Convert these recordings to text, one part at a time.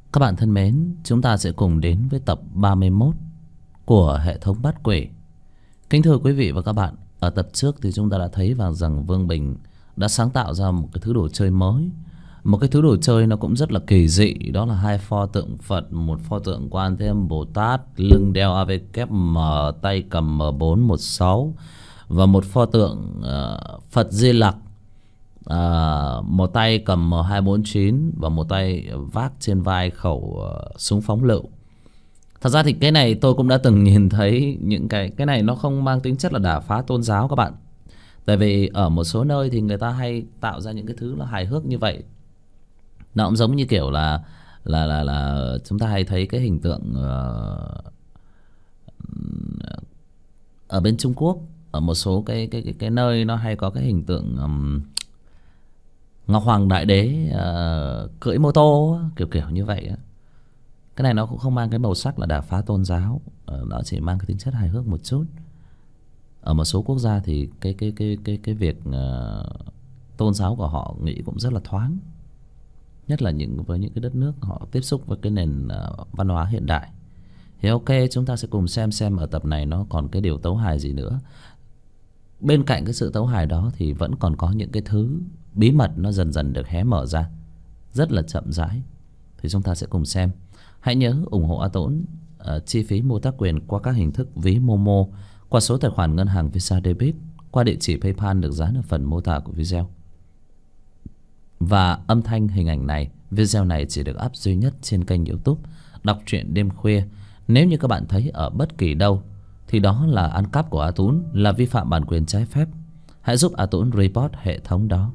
Các bạn thân mến, chúng ta sẽ cùng đến với tập 31 của hệ thống Bắt Quỷ. Kính thưa quý vị và các bạn, ở tập trước thì chúng ta đã thấy rằng Vương Bình đã sáng tạo ra một cái thứ đồ chơi mới. Một cái thứ đồ chơi nó cũng rất là kỳ dị. Đó là hai pho tượng Phật, một pho tượng Quan Thế Âm Bồ Tát, lưng đeo AVKM, tay cầm M416. Và một pho tượng Phật Di Lặc, một tay cầm M249 và một tay vác trên vai khẩu súng phóng lựu. Thật ra thì cái này tôi cũng đã từng nhìn thấy. Những cái này nó không mang tính chất là đả phá tôn giáo các bạn. Tại vì ở một số nơi thì người ta hay tạo ra những cái thứ là hài hước như vậy. Nó cũng giống như kiểu là chúng ta hay thấy cái hình tượng ở bên Trung Quốc, ở một số cái nơi nó hay có cái hình tượng Ngọc Hoàng Đại Đế cưỡi mô tô kiểu như vậy. Cái này nó cũng không mang cái màu sắc là đả phá tôn giáo, nó chỉ mang cái tính chất hài hước một chút. Ở một số quốc gia thì cái việc tôn giáo của họ nghĩ cũng rất là thoáng, nhất là với những cái đất nước họ tiếp xúc với cái nền văn hóa hiện đại. Thì ok, chúng ta sẽ cùng xem ở tập này nó còn cái điều tấu hài gì nữa. Bên cạnh cái sự tấu hài đó thì vẫn còn có những cái thứ bí mật nó dần dần được hé mở ra, rất là chậm rãi. Thì chúng ta sẽ cùng xem. Hãy nhớ ủng hộ A Tốn chi phí mua tác quyền qua các hình thức ví Momo, qua số tài khoản ngân hàng Visa Debit, qua địa chỉ PayPal được dán ở phần mô tả của video. Và âm thanh hình ảnh này, video này chỉ được up duy nhất trên kênh YouTube Đọc Truyện Đêm Khuya. Nếu như các bạn thấy ở bất kỳ đâu thì đó là ăn cắp của A Tún, là vi phạm bản quyền trái phép. Hãy giúp A Tún report hệ thống đó.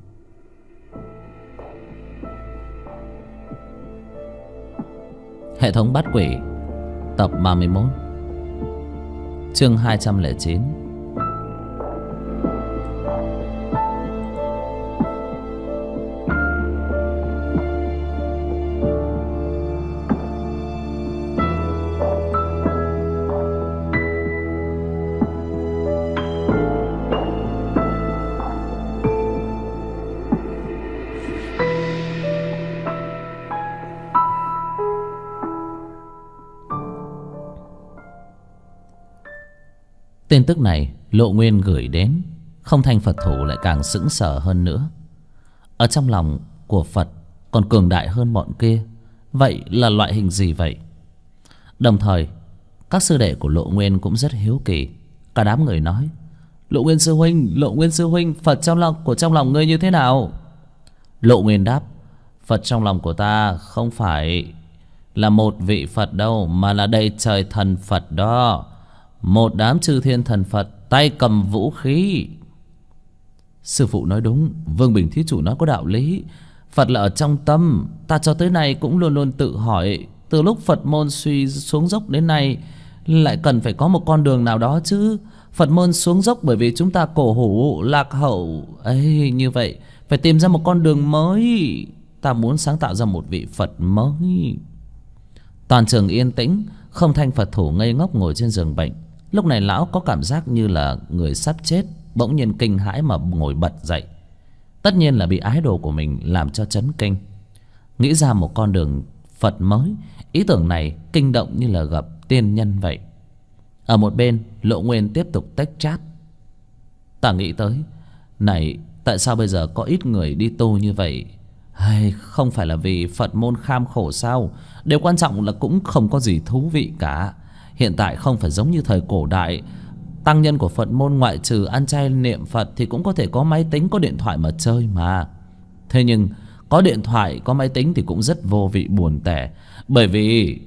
Hệ thống Bắt Quỷ, tập 31, chương 209. Tin tức này Lộ Nguyên gửi đến, Không Thanh Phật thủ lại càng sững sờ hơn nữa. Ở trong lòng của Phật còn cường đại hơn bọn kia, vậy là loại hình gì vậy? Đồng thời các sư đệ của Lộ Nguyên cũng rất hiếu kỳ. Cả đám người nói: Lộ Nguyên sư huynh, Phật trong lòng ngươi như thế nào? Lộ Nguyên đáp: Phật trong lòng của ta không phải là một vị Phật đâu, mà là đầy trời thần Phật đó. Một đám chư thiên thần Phật tay cầm vũ khí. Sư phụ nói đúng, Vương Bình thí chủ nói có đạo lý. Phật là ở trong tâm. Ta cho tới nay cũng luôn luôn tự hỏi, từ lúc Phật môn suy xuống dốc đến nay, lại cần phải có một con đường nào đó chứ. Phật môn xuống dốc bởi vì chúng ta cổ hủ lạc hậu ấy, như vậy phải tìm ra một con đường mới. Ta muốn sáng tạo ra một vị Phật mới. Toàn trường yên tĩnh. Không Thanh Phật thủ ngây ngốc ngồi trên giường bệnh. Lúc này lão có cảm giác như là người sắp chết, bỗng nhiên kinh hãi mà ngồi bật dậy. Tất nhiên là bị ái đồ của mình làm cho chấn kinh. Nghĩ ra một con đường Phật mới. Ý tưởng này kinh động như là gặp tiên nhân vậy. Ở một bên Lộ Nguyên tiếp tục tách chat. Ta nghĩ tới, này, tại sao bây giờ có ít người đi tu như vậy? Hay không phải là vì Phật môn kham khổ sao? Điều quan trọng là cũng không có gì thú vị cả. Hiện tại không phải giống như thời cổ đại. Tăng nhân của Phật môn ngoại trừ ăn chay niệm Phật thì cũng có thể có máy tính, có điện thoại mà chơi mà. Thế nhưng có điện thoại, có máy tính thì cũng rất vô vị buồn tẻ. Bởi vì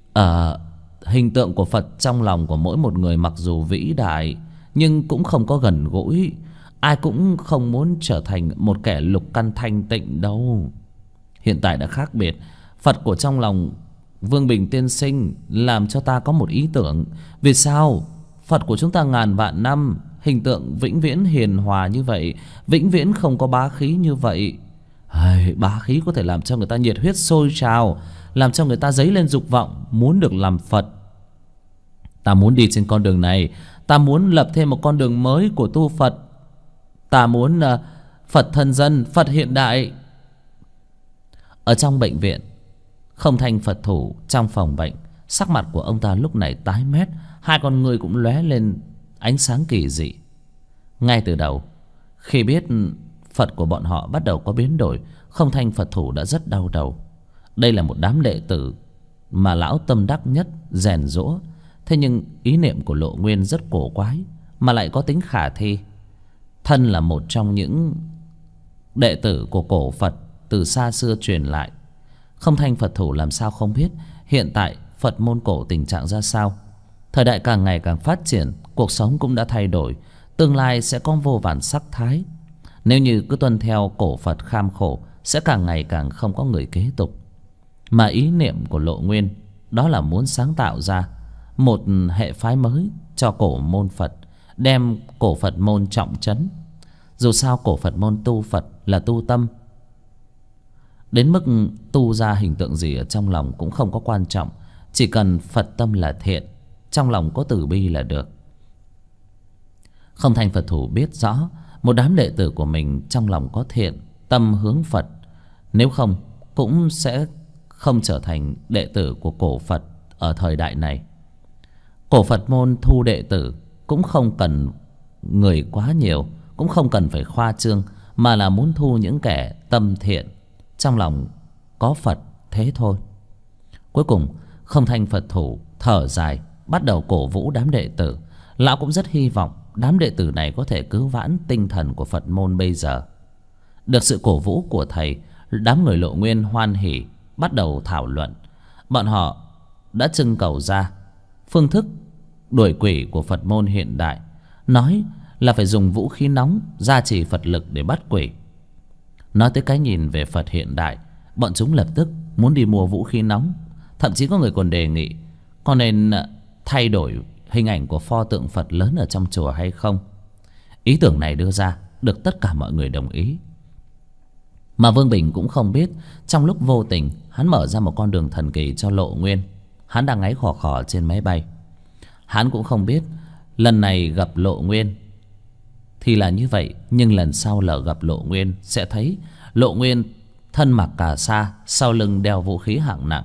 hình tượng của Phật trong lòng của mỗi một người mặc dù vĩ đại, nhưng cũng không có gần gũi. Ai cũng không muốn trở thành một kẻ lục căn thanh tịnh đâu. Hiện tại đã khác biệt. Phật của trong lòng Vương Bình tiên sinh làm cho ta có một ý tưởng. Vì sao Phật của chúng ta ngàn vạn năm, hình tượng vĩnh viễn hiền hòa như vậy, vĩnh viễn không có bá khí như vậy? Bá khí có thể làm cho người ta nhiệt huyết sôi trào, làm cho người ta dấy lên dục vọng muốn được làm Phật. Ta muốn đi trên con đường này. Ta muốn lập thêm một con đường mới của tu Phật. Ta muốn Phật thân dân, Phật hiện đại. Ở trong bệnh viện, Không Thanh Phật thủ trong phòng bệnh, sắc mặt của ông ta lúc này tái mét, hai con ngươi cũng lóe lên ánh sáng kỳ dị. Ngay từ đầu, khi biết Phật của bọn họ bắt đầu có biến đổi, Không Thanh Phật thủ đã rất đau đầu. Đây là một đám đệ tử mà lão tâm đắc nhất rèn giũa. Thế nhưng ý niệm của Lộ Nguyên rất cổ quái, mà lại có tính khả thi. Thân là một trong những đệ tử của cổ Phật từ xa xưa truyền lại, Không Thanh Phật thủ làm sao không biết hiện tại Phật môn cổ tình trạng ra sao. Thời đại càng ngày càng phát triển, cuộc sống cũng đã thay đổi, tương lai sẽ có vô vàn sắc thái. Nếu như cứ tuân theo cổ Phật kham khổ, sẽ càng ngày càng không có người kế tục. Mà ý niệm của Lộ Nguyên đó là muốn sáng tạo ra một hệ phái mới cho cổ môn Phật, đem cổ Phật môn trọng trấn. Dù sao cổ Phật môn tu Phật là tu tâm, đến mức tu ra hình tượng gì ở trong lòng cũng không có quan trọng, chỉ cần Phật tâm là thiện, trong lòng có từ bi là được. Không Thanh Phật thủ biết rõ một đám đệ tử của mình trong lòng có thiện tâm hướng Phật, nếu không cũng sẽ không trở thành đệ tử của cổ Phật ở thời đại này. Cổ Phật môn thu đệ tử cũng không cần người quá nhiều, cũng không cần phải khoa trương, mà là muốn thu những kẻ tâm thiện, trong lòng có Phật thế thôi. Cuối cùng Không Thanh Phật thủ thở dài, bắt đầu cổ vũ đám đệ tử. Lão cũng rất hy vọng đám đệ tử này có thể cứu vãn tinh thần của Phật môn bây giờ. Được sự cổ vũ của thầy, đám người Lộ Nguyên hoan hỉ bắt đầu thảo luận. Bọn họ đã trưng cầu ra phương thức đuổi quỷ của Phật môn hiện đại, nói là phải dùng vũ khí nóng gia trì Phật lực để bắt quỷ. Nói tới cái nhìn về Phật hiện đại, bọn chúng lập tức muốn đi mua vũ khí nóng. Thậm chí có người còn đề nghị có nên thay đổi hình ảnh của pho tượng Phật lớn ở trong chùa hay không. Ý tưởng này đưa ra được tất cả mọi người đồng ý. Mà Vương Bình cũng không biết, trong lúc vô tình hắn mở ra một con đường thần kỳ cho Lộ Nguyên. Hắn đang ngáy khò khò trên máy bay. Hắn cũng không biết lần này gặp Lộ Nguyên thì là như vậy, nhưng lần sau lỡ gặp Lộ Nguyên sẽ thấy Lộ Nguyên thân mặc cà sa, sau lưng đeo vũ khí hạng nặng.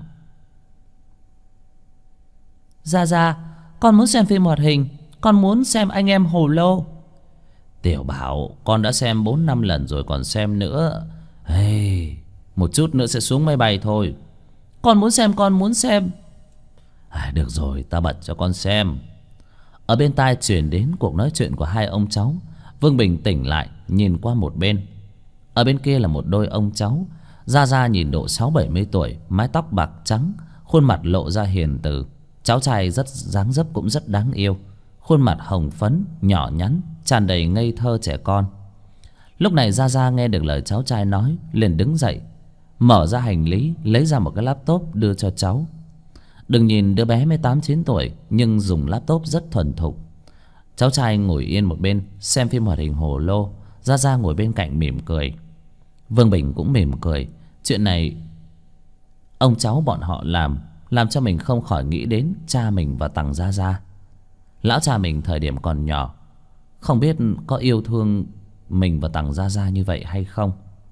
Ra con muốn xem phim hoạt hình, con muốn xem Anh Em Hồ Lô. Tiểu Bảo, con đã xem 4-5 lần rồi còn xem nữa. Hey, một chút nữa sẽ xuống máy bay thôi. Con muốn xem. Được rồi, ta bật cho con xem. Ở bên tai truyền đến cuộc nói chuyện của hai ông cháu. Vương Bình tỉnh lại, nhìn qua một bên. Ở bên kia là một đôi ông cháu. Ra nhìn độ 60-70 tuổi, mái tóc bạc trắng, khuôn mặt lộ ra hiền từ. Cháu trai rất dáng dấp cũng rất đáng yêu, khuôn mặt hồng phấn, nhỏ nhắn, tràn đầy ngây thơ trẻ con. Lúc này Ra nghe được lời cháu trai nói, liền đứng dậy, mở ra hành lý, lấy ra một cái laptop đưa cho cháu. Đừng nhìn đứa bé mới 8-9 tuổi, nhưng dùng laptop rất thuần thục. Cháu trai ngồi yên một bên xem phim hoạt hình Hồ Lô. Ra ngồi bên cạnh mỉm cười. Vương Bình cũng mỉm cười. Chuyện này ông cháu bọn họ làm cho mình không khỏi nghĩ đến cha mình và Tằng Gia. Lão cha mình thời điểm còn nhỏ, không biết có yêu thương mình và Tằng Gia như vậy hay không.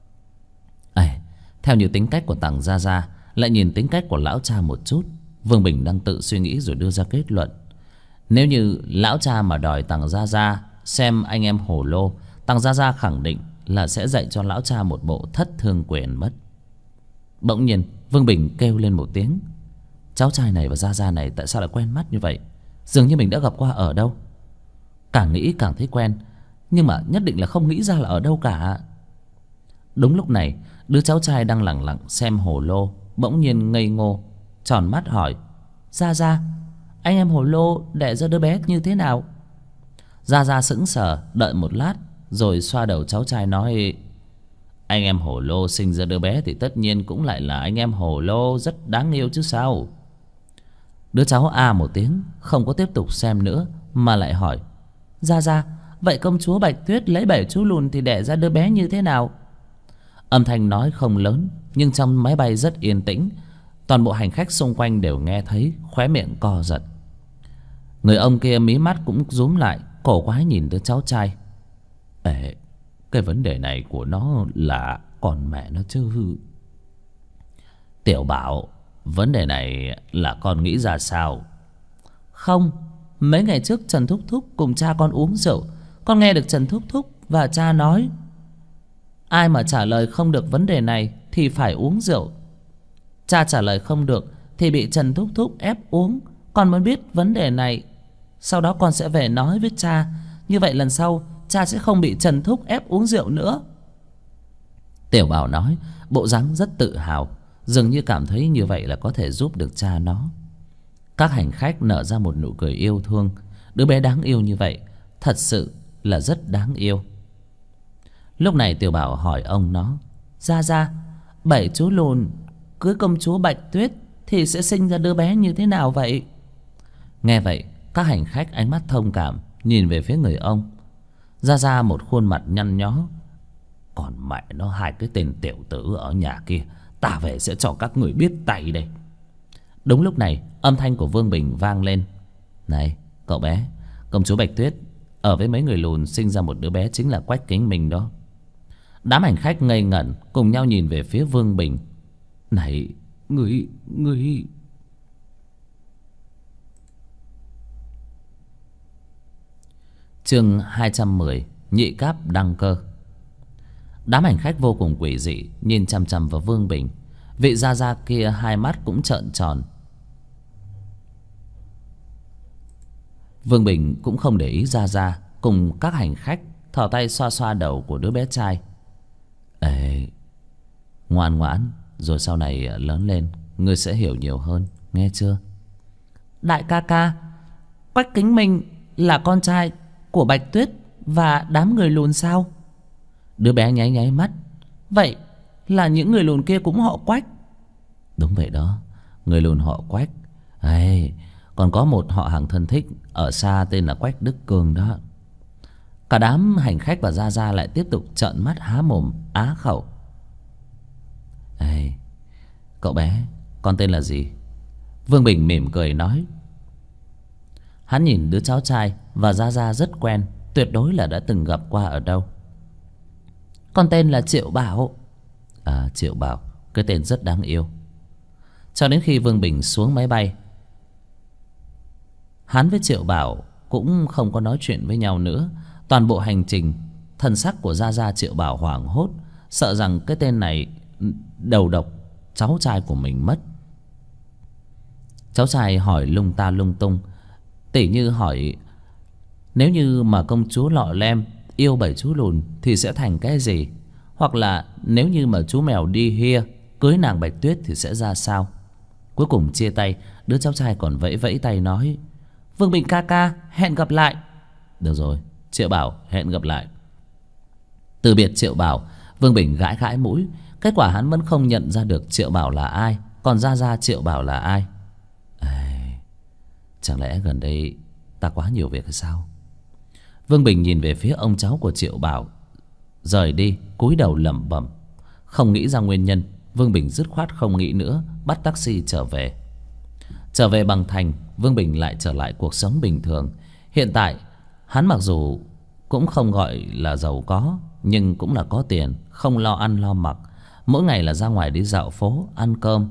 Theo như tính cách của Tằng Gia, lại nhìn tính cách của lão cha một chút, Vương Bình đang tự suy nghĩ rồi đưa ra kết luận. Nếu như lão cha mà đòi Tằng Gia xem Anh Em Hồ Lô, Tằng Gia khẳng định là sẽ dạy cho lão cha một bộ Thất Thương Quyền mất. Bỗng nhiên Vương Bình kêu lên một tiếng. Cháu trai này và Gia này tại sao lại quen mắt như vậy? Dường như mình đã gặp qua ở đâu. Càng nghĩ càng thấy quen, nhưng mà nhất định là không nghĩ ra là ở đâu cả. Đúng lúc này, đứa cháu trai đang lẳng lặng xem Hồ Lô bỗng nhiên ngây ngô, tròn mắt hỏi: Gia, Anh Em Hồ Lô đẻ ra đứa bé như thế nào? Gia sững sờ đợi một lát rồi xoa đầu cháu trai nói: Anh Em Hồ Lô sinh ra đứa bé thì tất nhiên cũng lại là Anh Em Hồ Lô, rất đáng yêu chứ sao. Đứa cháu a một tiếng, không có tiếp tục xem nữa, mà lại hỏi: Gia, vậy công chúa Bạch Tuyết lấy 7 chú lùn thì đẻ ra đứa bé như thế nào? Âm thanh nói không lớn, nhưng trong máy bay rất yên tĩnh. Toàn bộ hành khách xung quanh đều nghe thấy, khóe miệng co giật. Người ông kia mí mắt cũng rúm lại, cổ quái nhìn đứa cháu trai. Cái vấn đề này của nó là còn mẹ nó chứ. Tiểu Bảo, Vấn đề này là con nghĩ ra sao? Không, mấy ngày trước Trần Thúc Thúc cùng cha con uống rượu, con nghe được Trần Thúc Thúc và cha nói ai mà trả lời không được vấn đề này thì phải uống rượu. Cha trả lời không được thì bị Trần Thúc Thúc ép uống. Con muốn biết vấn đề này, sau đó con sẽ về nói với cha. Như vậy lần sau cha sẽ không bị Trần Thúc ép uống rượu nữa. Tiểu Bảo nói, bộ dáng rất tự hào, dường như cảm thấy như vậy là có thể giúp được cha nó. Các hành khách nở ra một nụ cười yêu thương. Đứa bé đáng yêu như vậy thật sự là rất đáng yêu. Lúc này Tiểu Bảo hỏi ông nó, Gia, 7 chú lùn cưới công chúa Bạch Tuyết thì sẽ sinh ra đứa bé như thế nào vậy? Nghe vậy, các hành khách ánh mắt thông cảm nhìn về phía người ông. Gia một khuôn mặt nhăn nhó, còn mẹ nó, hai cái tên tiểu tử ở nhà kia, ta về sẽ cho các người biết tay đây. Đúng lúc này, âm thanh của Vương Bình vang lên. Này cậu bé, công chúa Bạch Tuyết ở với mấy người lùn sinh ra một đứa bé chính là Quách Kính Minh đó. Đám hành khách ngây ngẩn cùng nhau nhìn về phía Vương Bình. Này, người Chương 210, nhị cáp đăng cơ. Đám hành khách vô cùng quỷ dị nhìn chằm chằm vào Vương Bình. Vị Gia kia hai mắt cũng trợn tròn. Vương Bình cũng không để ý Gia cùng các hành khách, thò tay xoa xoa đầu của đứa bé trai. Ê, ngoan ngoãn, rồi sau này lớn lên ngươi sẽ hiểu nhiều hơn, nghe chưa? Đại ca ca, Quách Kính Minh là con trai của Bạch Tuyết và đám người lùn sao? Đứa bé nháy nháy mắt. Vậy là những người lùn kia cũng họ Quách? Đúng vậy đó, người lùn họ Quách. Ê, còn có một họ hàng thân thích ở xa tên là Quách Đức Cường đó. Cả đám hành khách và Gia lại tiếp tục trợn mắt há mồm á khẩu. Ê, cậu bé, con tên là gì? Vương Bình mỉm cười nói. Hắn nhìn đứa cháu trai và Gia rất quen, tuyệt đối là đã từng gặp qua ở đâu. Con tên là Triệu Bảo. À, Triệu Bảo, cái tên rất đáng yêu. Cho đến khi Vương Bình xuống máy bay, hắn với Triệu Bảo cũng không có nói chuyện với nhau nữa. Toàn bộ hành trình, thần sắc của Gia Triệu Bảo hoảng hốt, sợ rằng cái tên này đầu độc cháu trai của mình mất. Cháu trai hỏi lung ta lung tung, tỉ như hỏi nếu như mà công chúa Lọ Lem yêu 7 chú lùn thì sẽ thành cái gì, hoặc là nếu như mà chú mèo đi hia cưới nàng Bạch Tuyết thì sẽ ra sao. Cuối cùng chia tay, đứa cháu trai còn vẫy vẫy tay nói, Vương Bình ca ca, hẹn gặp lại. Được rồi, Triệu Bảo, hẹn gặp lại. Từ biệt Triệu Bảo, Vương Bình gãi gãi mũi. Kết quả hắn vẫn không nhận ra được Triệu Bảo là ai, còn Gia Triệu Bảo là ai. Chẳng lẽ gần đây ta quá nhiều việc hay sao? Vương Bình nhìn về phía ông cháu của Triệu Bảo, rời đi cúi đầu lẩm bẩm. Không nghĩ ra nguyên nhân, Vương Bình dứt khoát không nghĩ nữa, bắt taxi trở về. Trở về bằng thành, Vương Bình lại trở lại cuộc sống bình thường. Hiện tại hắn mặc dù cũng không gọi là giàu có, nhưng cũng là có tiền, không lo ăn lo mặc. Mỗi ngày là ra ngoài đi dạo phố, ăn cơm.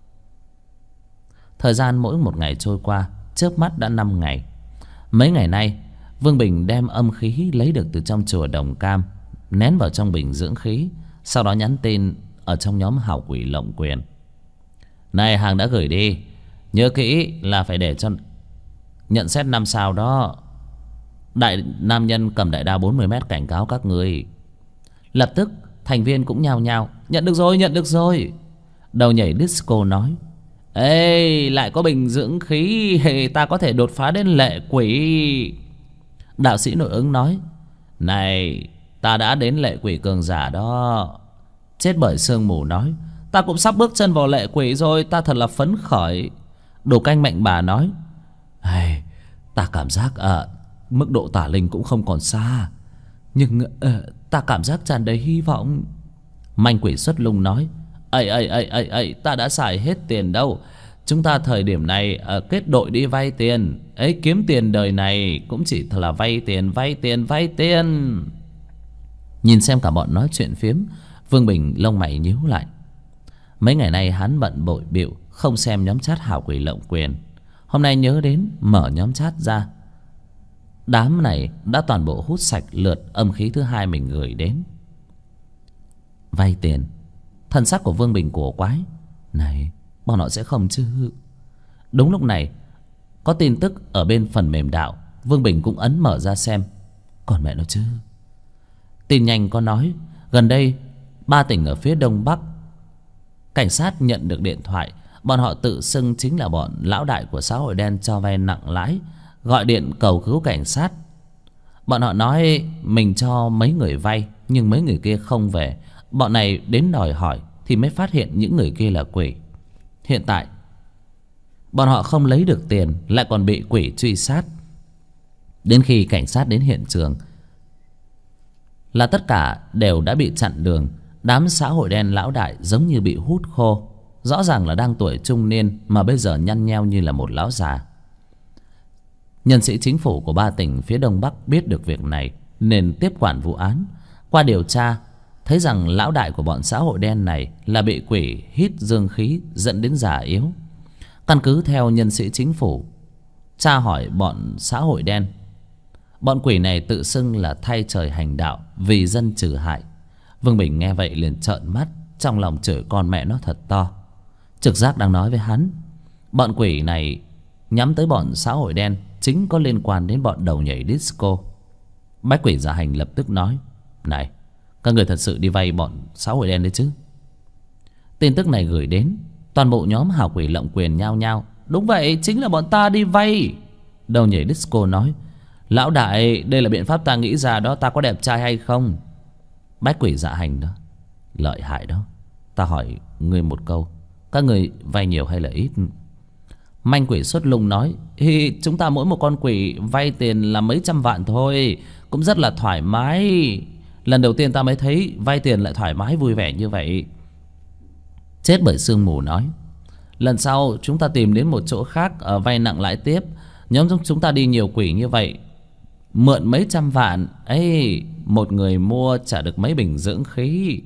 Thời gian mỗi một ngày trôi qua, chớp mắt đã 5 ngày. Mấy ngày nay, Vương Bình đem âm khí lấy được từ trong chùa Đồng Cam nén vào trong bình dưỡng khí, sau đó nhắn tin ở trong nhóm hảo quỷ lộng quyền. Này, hàng đã gửi đi, nhớ kỹ là phải để cho nhận xét 5 sao đó. Đại nam nhân cầm đại đao 40 mét cảnh cáo các người. Lập tức thành viên cũng nhao nhao, nhận được rồi, nhận được rồi. Đầu nhảy disco nói, ê, lại có bình dưỡng khí, ta có thể đột phá đến lệ quỷ. Đạo sĩ nội ứng nói, này, ta đã đến lệ quỷ cường giả đó. Chết bởi sương mù nói, ta cũng sắp bước chân vào lệ quỷ rồi, ta thật là phấn khởi. Đồ canh mạnh bà nói, hey, ta cảm giác mức độ tả linh cũng không còn xa, nhưng ta cảm giác tràn đầy hy vọng. Manh quỷ xuất lung nói, ây, ta đã xài hết tiền đâu. Chúng ta thời điểm này kết đội đi vay tiền ấy, kiếm tiền đời này cũng chỉ là vay tiền. Nhìn xem cả bọn nói chuyện phiếm, Vương Bình lông mày nhíu lại. Mấy ngày nay hắn bận bội bịu không xem nhóm chat Hào Quỷ Lộng Quyền. Hôm nay nhớ đến mở nhóm chat ra. Đám này đã toàn bộ hút sạch lượt âm khí thứ hai mình gửi đến. Vay tiền. Thần sắc của Vương Bình cổ quái. Này, bọn họ sẽ không chứ? Đúng lúc này có tin tức ở bên phần mềm đạo. Vương Bình cũng ấn mở ra xem. Còn mẹ nó chứ. Tin nhanh có nói gần đây 3 tỉnh ở phía đông bắc, cảnh sát nhận được điện thoại. Bọn họ tự xưng chính là bọn lão đại của xã hội đen cho vay nặng lãi, gọi điện cầu cứu cảnh sát. Bọn họ nói mình cho mấy người vay, nhưng mấy người kia không về. Bọn này đến đòi hỏi thì mới phát hiện những người kia là quỷ. Hiện tại bọn họ không lấy được tiền, lại còn bị quỷ truy sát. Đến khi cảnh sát đến hiện trường là tất cả đều đã bị chặn đường. Đám xã hội đen lão đại giống như bị hút khô. Rõ ràng là đang tuổi trung niên mà bây giờ nhăn nheo như là một lão già. Nhân sĩ chính phủ của 3 tỉnh phía đông bắc biết được việc này nên tiếp quản vụ án. Qua điều tra thấy rằng lão đại của bọn xã hội đen này là bị quỷ hít dương khí dẫn đến già yếu. Căn cứ theo nhân sĩ chính phủ tra hỏi bọn xã hội đen, bọn quỷ này tự xưng là thay trời hành đạo, vì dân trừ hại. Vương Bình nghe vậy liền trợn mắt, trong lòng chửi con mẹ nó thật to. Trực giác đang nói với hắn, bọn quỷ này nhắm tới bọn xã hội đen chính có liên quan đến bọn đầu nhảy disco. Bách Quỷ Dạ Hành lập tức nói, này, các người thật sự đi vay bọn xã hội đen đấy chứ? Tin tức này gửi đến, toàn bộ nhóm Hào Quỷ Lộng Quyền nhao nhao. Đúng vậy, chính là bọn ta đi vay. Đầu nhảy disco nói, lão đại, đây là biện pháp ta nghĩ ra đó, ta có đẹp trai hay không? Bách Quỷ Dạ Hành đó, lợi hại đó. Ta hỏi ngươi một câu, các người vay nhiều hay là ít? Manh Quỷ Xuất Lung nói, chúng ta mỗi một con quỷ vay tiền là mấy trăm vạn thôi, cũng rất là thoải mái. Lần đầu tiên ta mới thấy vay tiền lại thoải mái vui vẻ như vậy. Chết Bởi Sương Mù nói, lần sau chúng ta tìm đến một chỗ khác ở vay nặng lãi tiếp. Nhóm chúng ta đi nhiều quỷ như vậy, mượn mấy trăm vạn ấy, một người mua trả được mấy bình dưỡng khí.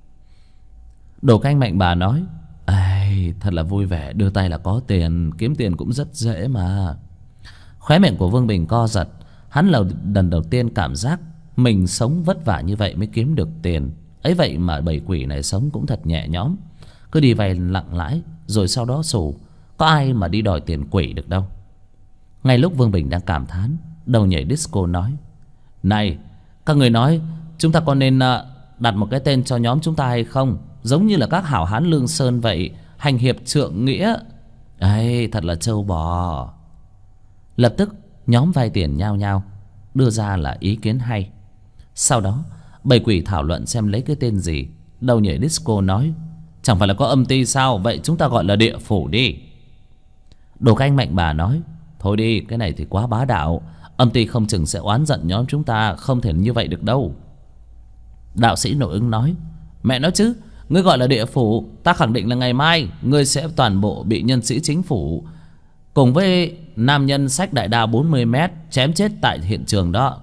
Đồ Canh Mạnh Bà nói, thật là vui vẻ, đưa tay là có tiền, kiếm tiền cũng rất dễ mà. Khóe miệng của Vương Bình co giật. Hắn là lần đầu tiên cảm giác mình sống vất vả như vậy mới kiếm được tiền. Ấy vậy mà bầy quỷ này sống cũng thật nhẹ nhõm, cứ đi vay nặng lãi rồi sau đó xù. Có ai mà đi đòi tiền quỷ được đâu. Ngay lúc Vương Bình đang cảm thán, đầu nhảy disco nói, này, các người nói chúng ta có nên đặt một cái tên cho nhóm chúng ta hay không? Giống như là các hảo hán Lương Sơn vậy, hành hiệp trượng nghĩa. Thật là trâu bò. Lập tức nhóm vay tiền nhao nhao đưa ra là ý kiến hay. Sau đó bầy quỷ thảo luận xem lấy cái tên gì. Đầu nhảy disco nói, chẳng phải là có âm ty sao? Vậy chúng ta gọi là địa phủ đi. Đồ Canh Mạnh Bà nói, thôi đi, cái này thì quá bá đạo. Âm ty không chừng sẽ oán giận nhóm chúng ta, không thể như vậy được đâu. Đạo sĩ Nội Ứng nói, mẹ nói chứ, ngươi gọi là địa phủ, ta khẳng định là ngày mai ngươi sẽ toàn bộ bị nhân sĩ chính phủ cùng với nam nhân xách đại đao 40 mét chém chết tại hiện trường đó.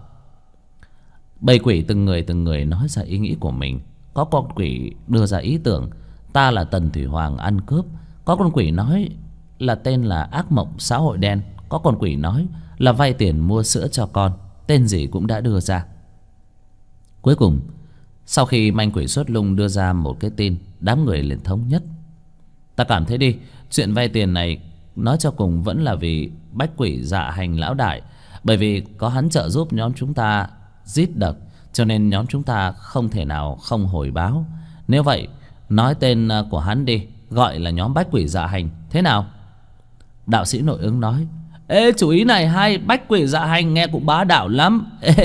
Bầy quỷ từng người nói ra ý nghĩ của mình. Có con quỷ đưa ra ý tưởng, ta là Tần Thủy Hoàng ăn cướp. Có con quỷ nói là tên là Ác Mộng Xã Hội Đen. Có con quỷ nói là vay tiền mua sữa cho con. Tên gì cũng đã đưa ra. Cuối cùng, sau khi Manh Quỷ Xuất Lung đưa ra một cái tin, đám người liền thống nhất. Ta cảm thấy đi, chuyện vay tiền này nói cho cùng vẫn là vì Bách Quỷ Dạ Hành lão đại. Bởi vì có hắn trợ giúp nhóm chúng ta giết độc, cho nên nhóm chúng ta không thể nào không hồi báo. Nếu vậy, nói tên của hắn đi, gọi là nhóm Bách Quỷ Dạ Hành, thế nào? Đạo sĩ Nội Ứng nói, ê, chủ ý này hay, Bách Quỷ Dạ Hành nghe cũng bá đạo lắm.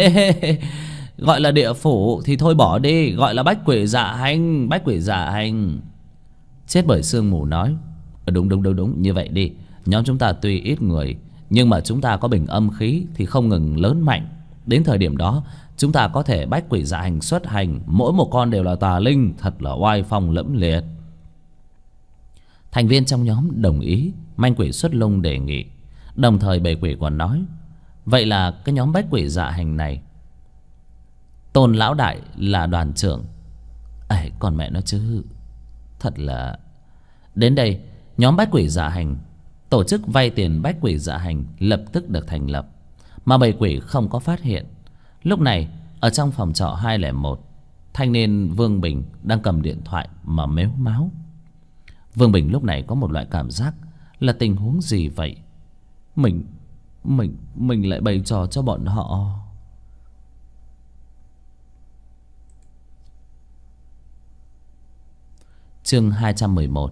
Gọi là địa phủ thì thôi bỏ đi, gọi là Bách Quỷ Dạ Hành, Bách Quỷ Dạ Hành. Chết Bởi Sương Mù nói, đúng, như vậy đi. Nhóm chúng ta tuy ít người, nhưng mà chúng ta có bình âm khí thì không ngừng lớn mạnh. Đến thời điểm đó, chúng ta có thể Bách Quỷ Dạ Hành xuất hành, mỗi một con đều là tà linh, thật là oai phong lẫm liệt. Thành viên trong nhóm đồng ý Manh Quỷ Xuất Lung đề nghị. Đồng thời bầy quỷ còn nói, vậy là cái nhóm Bách Quỷ Dạ Hành này, Tôn lão đại là đoàn trưởng. Còn mẹ nó chứ, thật là Đến đây, nhóm bách quỷ dạ hành, tổ chức vay tiền bách quỷ dạ hành lập tức được thành lập, mà bầy quỷ không có phát hiện. Lúc này ở trong phòng trọ 201, thanh niên Vương Bình đang cầm điện thoại mà mếu máo. Vương Bình lúc này có một loại cảm giác là tình huống gì vậy? Mình lại bày trò cho bọn họ. Chương 211.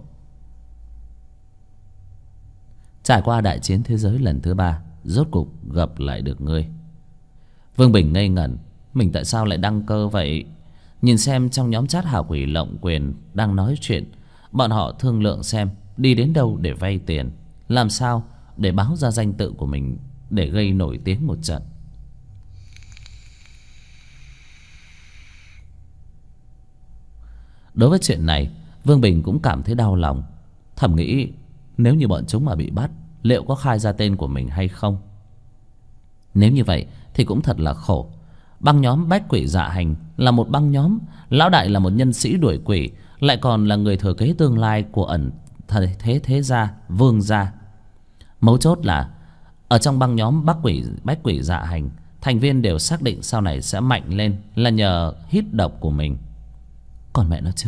Trải qua đại chiến thế giới lần thứ 3, rốt cục gặp lại được ngươi. Vương Bình ngây ngẩn, mình tại sao lại đăng cơ vậy? Nhìn xem trong nhóm chat hào quỷ lộng quyền đang nói chuyện, bọn họ thương lượng xem đi đến đâu để vay tiền, làm sao để báo ra danh tự của mình để gây nổi tiếng một trận. Đối với chuyện này, Vương Bình cũng cảm thấy đau lòng, thầm nghĩ nếu như bọn chúng mà bị bắt, liệu có khai ra tên của mình hay không? Nếu như vậy thì cũng thật là khổ. Băng nhóm bách quỷ dạ hành là một băng nhóm, lão đại là một nhân sĩ đuổi quỷ, lại còn là người thừa kế tương lai của ẩn thế gia Vương gia. Mấu chốt là ở trong băng nhóm bách quỷ dạ hành, thành viên đều xác định sau này sẽ mạnh lên là nhờ hít độc của mình. Còn mẹ nó chứ.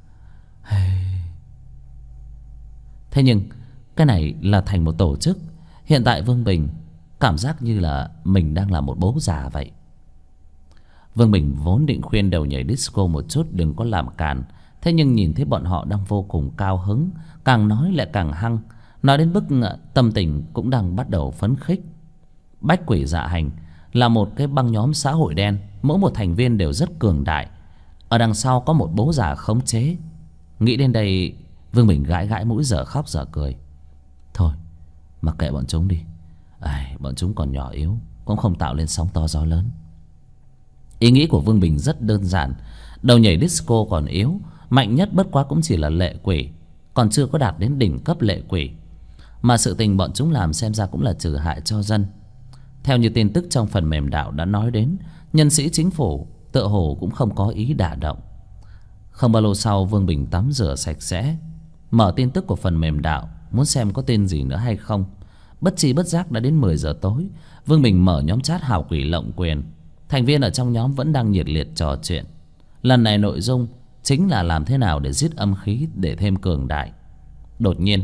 Thế nhưng cái này là thành một tổ chức. Hiện tại Vương Bình cảm giác như là mình đang là một bố già vậy. Vương Bình vốn định khuyên đầu nhảy disco một chút đừng có làm càn, thế nhưng nhìn thấy bọn họ đang vô cùng cao hứng, càng nói lại càng hăng, nói đến mức tâm tình cũng đang bắt đầu phấn khích. Bách quỷ dạ hành là một cái băng nhóm xã hội đen, mỗi một thành viên đều rất cường đại. Ở đằng sau có một bố già khống chế. Nghĩ đến đây, Vương Bình gãi gãi mũi, dở khóc dở cười. Thôi mặc kệ bọn chúng đi, bọn chúng còn nhỏ yếu, cũng không tạo lên sóng to gió lớn. Ý nghĩ của Vương Bình rất đơn giản. Đầu nhảy disco còn yếu, mạnh nhất bất quá cũng chỉ là lệ quỷ, còn chưa có đạt đến đỉnh cấp lệ quỷ. Mà sự tình bọn chúng làm xem ra cũng là trừ hại cho dân. Theo như tin tức trong phần mềm đạo đã nói đến, nhân sĩ chính phủ tựa hồ cũng không có ý đả động. Không bao lâu sau, Vương Bình tắm rửa sạch sẽ, mở tin tức của phần mềm đạo, muốn xem có tin gì nữa hay không. Bất chi bất giác đã đến 10 giờ tối. Vương Bình mở nhóm chat hào quỷ lộng quyền. Thành viên ở trong nhóm vẫn đang nhiệt liệt trò chuyện. Lần này nội dung chính là làm thế nào để giết âm khí để thêm cường đại. Đột nhiên,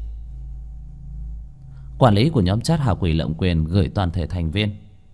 quản lý của nhóm chat hào quỷ lộng quyền gửi toàn thể thành viên.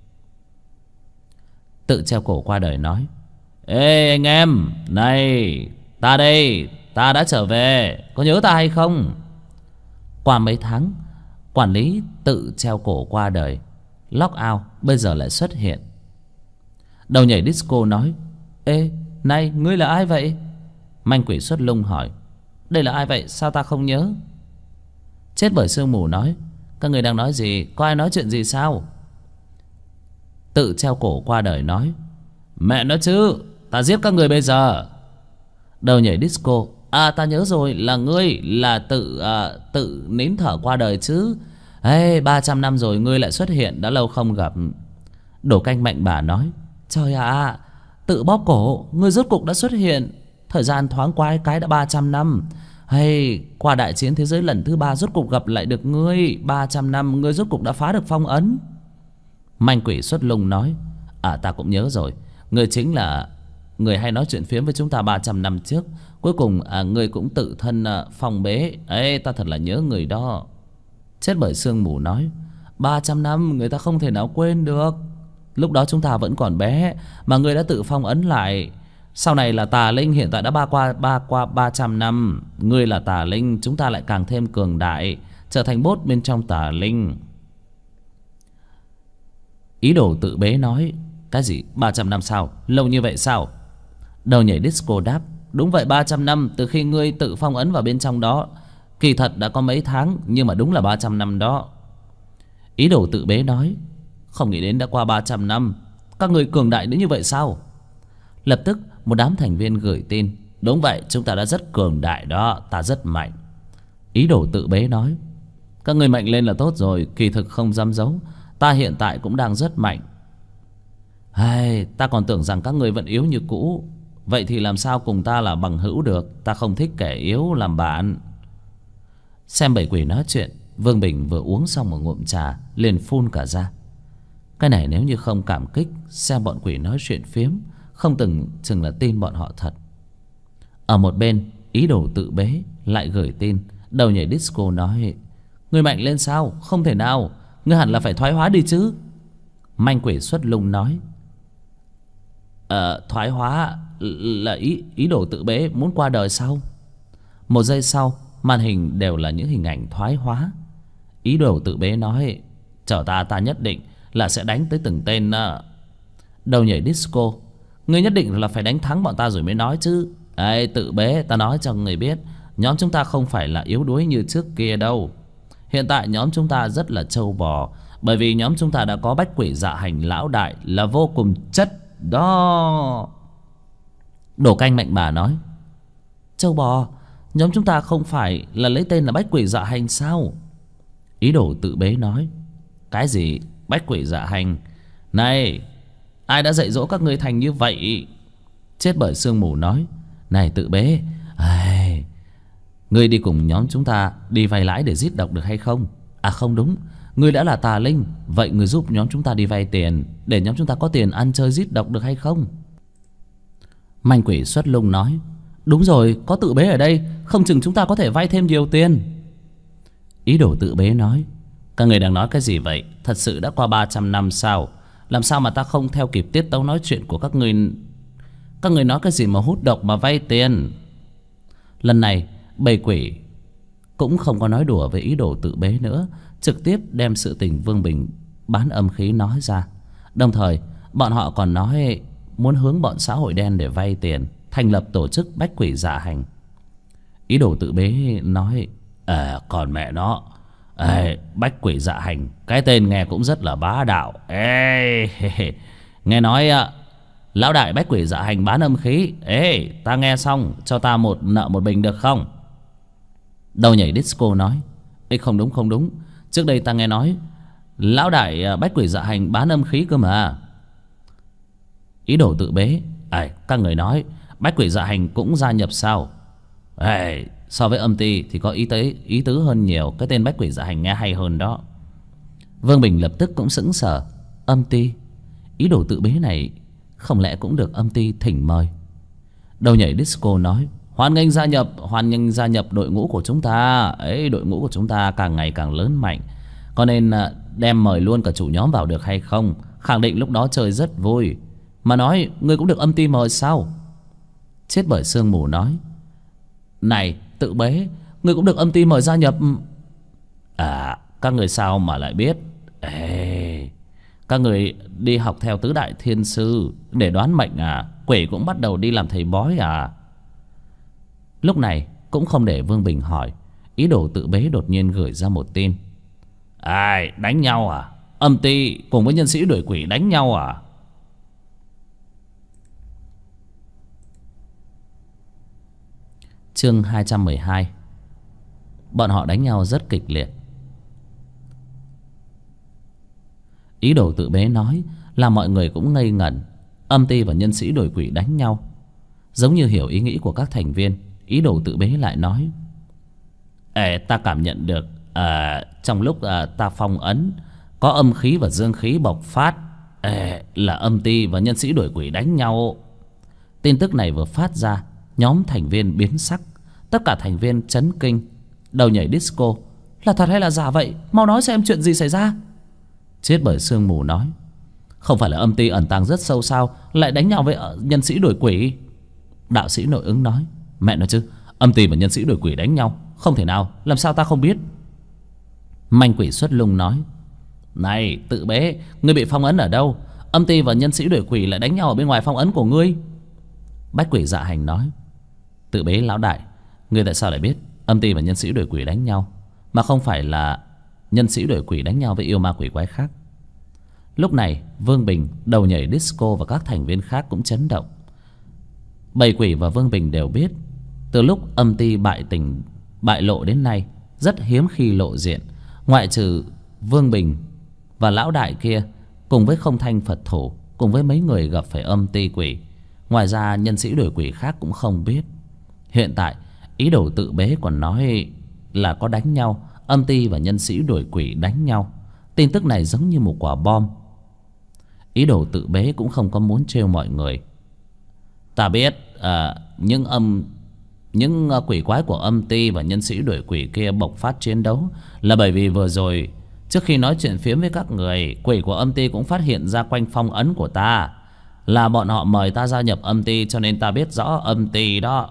Tự treo cổ qua đời nói: Ê anh em, này, ta đây, ta đã trở về, có nhớ ta hay không? Qua mấy tháng, quản lý tự treo cổ qua đời, lock out, bây giờ lại xuất hiện. Đầu nhảy disco nói: Ê, này, ngươi là ai vậy? Manh quỷ xuất lung hỏi: Đây là ai vậy, sao ta không nhớ? Chết bởi sương mù nói: Các người đang nói gì, có ai nói chuyện gì sao? Tự treo cổ qua đời nói: Mẹ nó chứ, ta giết các người bây giờ. Đầu nhảy disco: À ta nhớ rồi, là ngươi, là tự nín thở qua đời chứ. Ê, 300 năm rồi ngươi lại xuất hiện, đã lâu không gặp. Đổ canh mạnh bà nói: Trời ạ, tự bóp cổ, ngươi rốt cục đã xuất hiện. Thời gian thoáng qua cái đã 300 năm. Hay, qua đại chiến thế giới lần thứ 3 rốt cục gặp lại được ngươi. 300 năm ngươi rốt cục đã phá được phong ấn. Manh quỷ xuất lung nói: À ta cũng nhớ rồi, ngươi chính là người hay nói chuyện phiếm với chúng ta 300 năm trước. Cuối cùng ngươi cũng tự thân phong bế. Ê, ta thật là nhớ người đó. Chết bởi sương mù nói: 300 năm người ta không thể nào quên được. Lúc đó chúng ta vẫn còn bé mà ngươi đã tự phong ấn lại. Sau này là tà linh, hiện tại đã qua 300 năm. Ngươi là tà linh, chúng ta lại càng thêm cường đại, trở thành bốt bên trong tà linh. Ý đồ tự bế nói: Cái gì 300 năm sao, lâu như vậy sao? Đầu nhảy disco đáp: Đúng vậy, 300 năm từ khi ngươi tự phong ấn vào bên trong đó. Kỳ thật đã có mấy tháng, nhưng mà đúng là 300 năm đó. Ý đồ tự bế nói: Không nghĩ đến đã qua 300 năm, các người cường đại đến như vậy sao? Lập tức một đám thành viên gửi tin: Đúng vậy, chúng ta đã rất cường đại đó, ta rất mạnh. Ý đồ tự bế nói: Các người mạnh lên là tốt rồi, kỳ thực không dám giấu, ta hiện tại cũng đang rất mạnh. Hay, ta còn tưởng rằng các người vẫn yếu như cũ. Vậy thì làm sao cùng ta là bằng hữu được, ta không thích kẻ yếu làm bạn. Xem bầy quỷ nói chuyện, Vương Bình vừa uống xong một ngụm trà liền phun cả ra. Cái này nếu như không cảm kích xem bọn quỷ nói chuyện phiếm, không từng chừng là tin bọn họ thật. Ở một bên, Ý Đồ Tự Bế lại gửi tin. Đầu nhảy disco nói: "Ngươi mạnh lên sao? Không thể nào, ngươi hẳn là phải thoái hóa đi chứ." Manh Quỷ Xuất Lung nói: Thoái hóa là ý đồ Tự Bế muốn qua đời sao?" Một giây sau, màn hình đều là những hình ảnh thoái hóa. Ý Đồ Tự Bế nói: "Chờ ta nhất định là sẽ đánh tới từng tên." Đầu nhảy disco: "Ngươi nhất định là phải đánh thắng bọn ta rồi mới nói chứ." "Ê Tự Bế, ta nói cho người biết, nhóm chúng ta không phải là yếu đuối như trước kia đâu. Hiện tại nhóm chúng ta rất là trâu bò, bởi vì nhóm chúng ta đã có Bách Quỷ Dạ Hành lão đại là vô cùng chất đó." Đổ Canh Mạnh Bà nói: "Trâu bò? Nhóm chúng ta không phải là lấy tên là Bách Quỷ Dạ Hành sao?" Ý Đồ Tự Bế nói: "Cái gì Bách Quỷ Dạ Hành? Này, ai đã dạy dỗ các ngươi thành như vậy?" Chết Bởi Sương Mù nói: "Này Tự Bế, ngươi đi cùng nhóm chúng ta đi vay lãi để giết độc được hay không? À không đúng, ngươi đã là tà linh, vậy ngươi giúp nhóm chúng ta đi vay tiền để nhóm chúng ta có tiền ăn chơi giết độc được hay không?" Manh Quỷ Xuất Lung nói: "Đúng rồi, có Tự Bế ở đây, không chừng chúng ta có thể vay thêm nhiều tiền." Ý Đồ Tự Bế nói: "Các người đang nói cái gì vậy? Thật sự đã qua 300 năm sao? Làm sao mà ta không theo kịp tiết tấu nói chuyện của các ngươi? Các người nói cái gì mà hút độc mà vay tiền?" Lần này bầy quỷ cũng không có nói đùa với Ý Đồ Tự Bế nữa, trực tiếp đem sự tình Vương Bình bán âm khí nói ra. Đồng thời bọn họ còn nói muốn hướng bọn xã hội đen để vay tiền, thành lập tổ chức Bách Quỷ Dạ Hành. Ý Đồ Tự Bế nói: Còn mẹ nó, Bách Quỷ Dạ Hành, cái tên nghe cũng rất là bá đạo. Nghe nói lão đại Bách Quỷ Dạ Hành bán âm khí. Ta nghe xong cho ta nợ một bình được không?" Đầu nhảy disco nói: Không đúng không đúng, trước đây ta nghe nói lão đại Bách Quỷ Dạ Hành bán âm khí cơ mà." Ý Đồ Tự Bế: Các người nói Bách Quỷ Dạ Hành cũng gia nhập sao? So với âm ty thì có ý tứ hơn nhiều. Cái tên Bách Quỷ Dạ Hành nghe hay hơn đó. Vương Bình lập tức cũng sững sờ. Âm ty? Ý Đồ Tự Bế này không lẽ cũng được âm ty thỉnh mời? Đầu nhảy disco nói: Hoan nghênh gia nhập đội ngũ của chúng ta. Đội ngũ của chúng ta càng ngày càng lớn mạnh, có nên đem mời luôn cả chủ nhóm vào được hay không? Khẳng định lúc đó chơi rất vui. Mà nói ngươi cũng được âm ty mời sao? Chết Bởi Sương Mù nói: Này Tự Bế, ngươi cũng được âm ty mời gia nhập. Các người sao mà lại biết? Các người đi học theo Tứ Đại Thiên Sư để đoán mệnh à? Quỷ cũng bắt đầu đi làm thầy bói à? Lúc này cũng không để Vương Bình hỏi, Ý Đồ Tự Bế đột nhiên gửi ra một tin: Đánh nhau à? Âm ty cùng với nhân sĩ đuổi quỷ đánh nhau à? Chương 212. Bọn họ đánh nhau rất kịch liệt. Ý Đồ Tự Bế nói là mọi người cũng ngây ngẩn. Âm ty và nhân sĩ đuổi quỷ đánh nhau. Giống như hiểu ý nghĩ của các thành viên, Ý Đồ Tự Bế lại nói: Ta cảm nhận được trong lúc ta phong ấn có âm khí và dương khí bộc phát, là âm ty và nhân sĩ đuổi quỷ đánh nhau. Tin tức này vừa phát ra, nhóm thành viên biến sắc. Tất cả thành viên chấn kinh. Đầu nhảy disco: Là thật hay là giả vậy? Mau nói xem chuyện gì xảy ra. Chết Bởi Sương Mù nói: Không phải là âm ty ẩn tàng rất sâu sao lại đánh nhau với nhân sĩ đuổi quỷ? Đạo sĩ Nội Ứng nói: Mẹ nói chứ, âm ty và nhân sĩ đuổi quỷ đánh nhau không thể nào, làm sao ta không biết? Manh Quỷ Xuất Lung nói: Này Tự Bế, ngươi bị phong ấn ở đâu? Âm ty và nhân sĩ đuổi quỷ lại đánh nhau ở bên ngoài phong ấn của ngươi. Bách Quỷ Dạ Hành nói: Tự Bế lão đại, ngươi tại sao lại biết âm ty và nhân sĩ đuổi quỷ đánh nhau, mà không phải là nhân sĩ đuổi quỷ đánh nhau với yêu ma quỷ quái khác? Lúc này Vương Bình, đầu nhảy disco và các thành viên khác cũng chấn động. Bầy quỷ và Vương Bình đều biết, từ lúc âm ty bại lộ đến nay rất hiếm khi lộ diện. Ngoại trừ Vương Bình và lão đại kia cùng với Không Thanh Phật Thủ, cùng với mấy người gặp phải âm ty quỷ, ngoài ra nhân sĩ đuổi quỷ khác cũng không biết. Hiện tại Ý Đồ Tự Bế còn nói là có đánh nhau. Âm ty và nhân sĩ đuổi quỷ đánh nhau. Tin tức này giống như một quả bom. Ý đồ tự bế cũng không có muốn trêu mọi người. Ta biết những quỷ quái của âm ty và nhân sĩ đuổi quỷ kia bộc phát chiến đấu là bởi vì vừa rồi, trước khi nói chuyện phiếm với các người, quỷ của âm ty cũng phát hiện ra quanh phong ấn của ta. Là bọn họ mời ta gia nhập âm ty, cho nên ta biết rõ âm ty đó.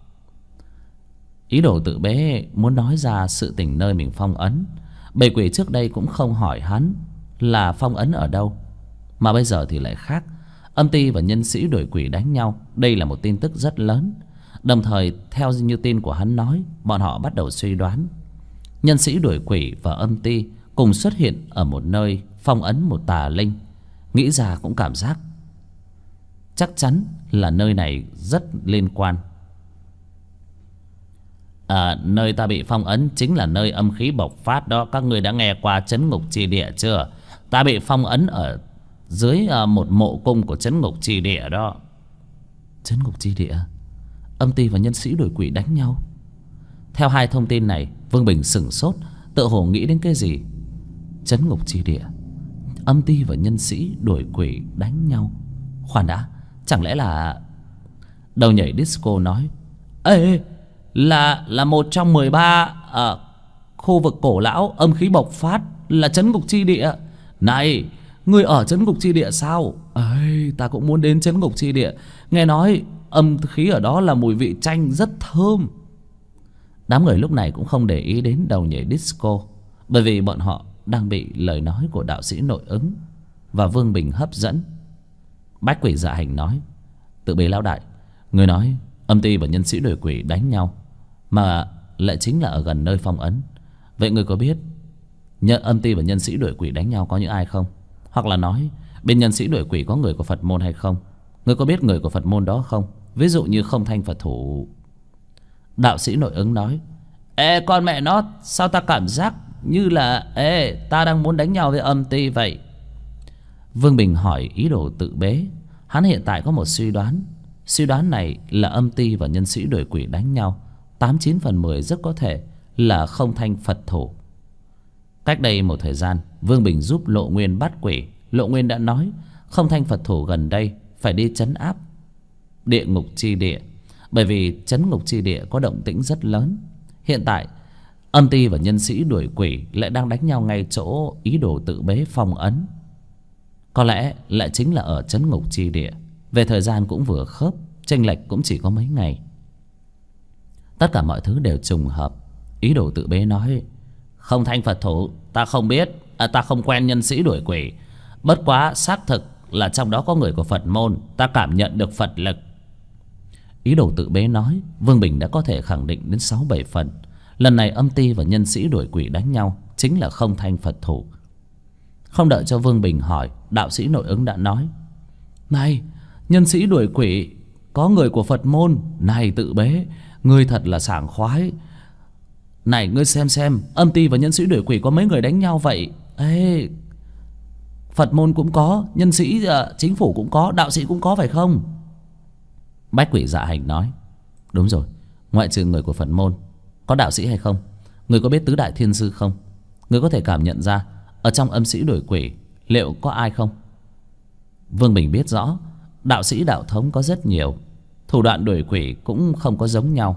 Ý đồ tự bế muốn nói ra sự tình nơi mình phong ấn. Bầy quỷ trước đây cũng không hỏi hắn là phong ấn ở đâu, mà bây giờ thì lại khác. Âm ty và nhân sĩ đuổi quỷ đánh nhau, đây là một tin tức rất lớn. Đồng thời theo như tin của hắn nói, bọn họ bắt đầu suy đoán nhân sĩ đuổi quỷ và âm ty cùng xuất hiện ở một nơi phong ấn một tà linh. Nghĩ ra cũng cảm giác chắc chắn là nơi này rất liên quan. Nơi ta bị phong ấn chính là nơi âm khí bộc phát đó. Các người đã nghe qua trấn ngục chi địa chưa? Ta bị phong ấn ở dưới một mộ cung của trấn ngục chi địa đó. Trấn ngục chi địa? Âm ty và nhân sĩ đuổi quỷ đánh nhau? Theo hai thông tin này, Vương Bình sửng sốt, tự hồ nghĩ đến cái gì. Trấn ngục chi địa, âm ty và nhân sĩ đuổi quỷ đánh nhau. Khoan đã, chẳng lẽ là... Đầu nhảy disco nói: Ê, là một trong 13 khu vực cổ lão âm khí bộc phát là trấn ngục chi địa. Này, ngươi ở trấn ngục chi địa sao? Ê, ta cũng muốn đến trấn ngục chi địa. Nghe nói âm khí ở đó là mùi vị chanh rất thơm. Đám người lúc này cũng không để ý đến đầu nhảy disco, bởi vì bọn họ đang bị lời nói của đạo sĩ nội ứng và Vương Bình hấp dẫn. Bách Quỷ Dạ Hành nói: Tự bế lão đại, người nói âm ty và nhân sĩ đuổi quỷ đánh nhau, mà lại chính là ở gần nơi phong ấn. Vậy người có biết âm ty và nhân sĩ đuổi quỷ đánh nhau có những ai không? Hoặc là nói bên nhân sĩ đuổi quỷ có người của Phật môn hay không? Người có biết người của Phật môn đó không? Ví dụ như Không Thanh Phật Thủ. Đạo sĩ nội ứng nói: Ê con mẹ nó, sao ta cảm giác như là ta đang muốn đánh nhau với âm ty vậy? Vương Bình hỏi ý đồ tự bế. Hắn hiện tại có một suy đoán. Suy đoán này là âm ty và nhân sĩ đuổi quỷ đánh nhau 89 phần 10 rất có thể là Không Thanh Phật Thủ. Cách đây một thời gian, Vương Bình giúp Lộ Nguyên bắt quỷ. Lộ Nguyên đã nói Không Thanh Phật Thủ gần đây phải đi trấn áp địa ngục chi địa, bởi vì trấn ngục chi địa có động tĩnh rất lớn. Hiện tại âm ty và nhân sĩ đuổi quỷ lại đang đánh nhau ngay chỗ ý đồ tự bế phong ấn. Có lẽ lại chính là ở trấn ngục chi địa. Về thời gian cũng vừa khớp, chênh lệch cũng chỉ có mấy ngày. Tất cả mọi thứ đều trùng hợp. Ý đồ tự bế nói: Không Thanh Phật Thủ ta không biết, ta không quen nhân sĩ đuổi quỷ. Bất quá xác thực là trong đó có người của Phật môn, ta cảm nhận được Phật lực. Ý đồ tự bế nói, Vương Bình đã có thể khẳng định đến 6-7 phần. Lần này âm ty và nhân sĩ đuổi quỷ đánh nhau chính là Không Thanh Phật Thủ. Không đợi cho Vương Bình hỏi, đạo sĩ nội ứng đã nói: Này, nhân sĩ đuổi quỷ có người của Phật môn. Này tự bế, ngươi thật là sảng khoái. Này ngươi xem âm ty và nhân sĩ đuổi quỷ có mấy người đánh nhau vậy? Ê, Phật môn cũng có, nhân sĩ chính phủ cũng có, đạo sĩ cũng có phải không? Bách Quỷ Dạ Hành nói: Đúng rồi, ngoại trừ người của Phật môn, có đạo sĩ hay không? Người có biết tứ đại thiên sư không? Người có thể cảm nhận ra ở trong âm sĩ đuổi quỷ liệu có ai không? Vương Bình biết rõ đạo sĩ đạo thống có rất nhiều, thủ đoạn đuổi quỷ cũng không có giống nhau.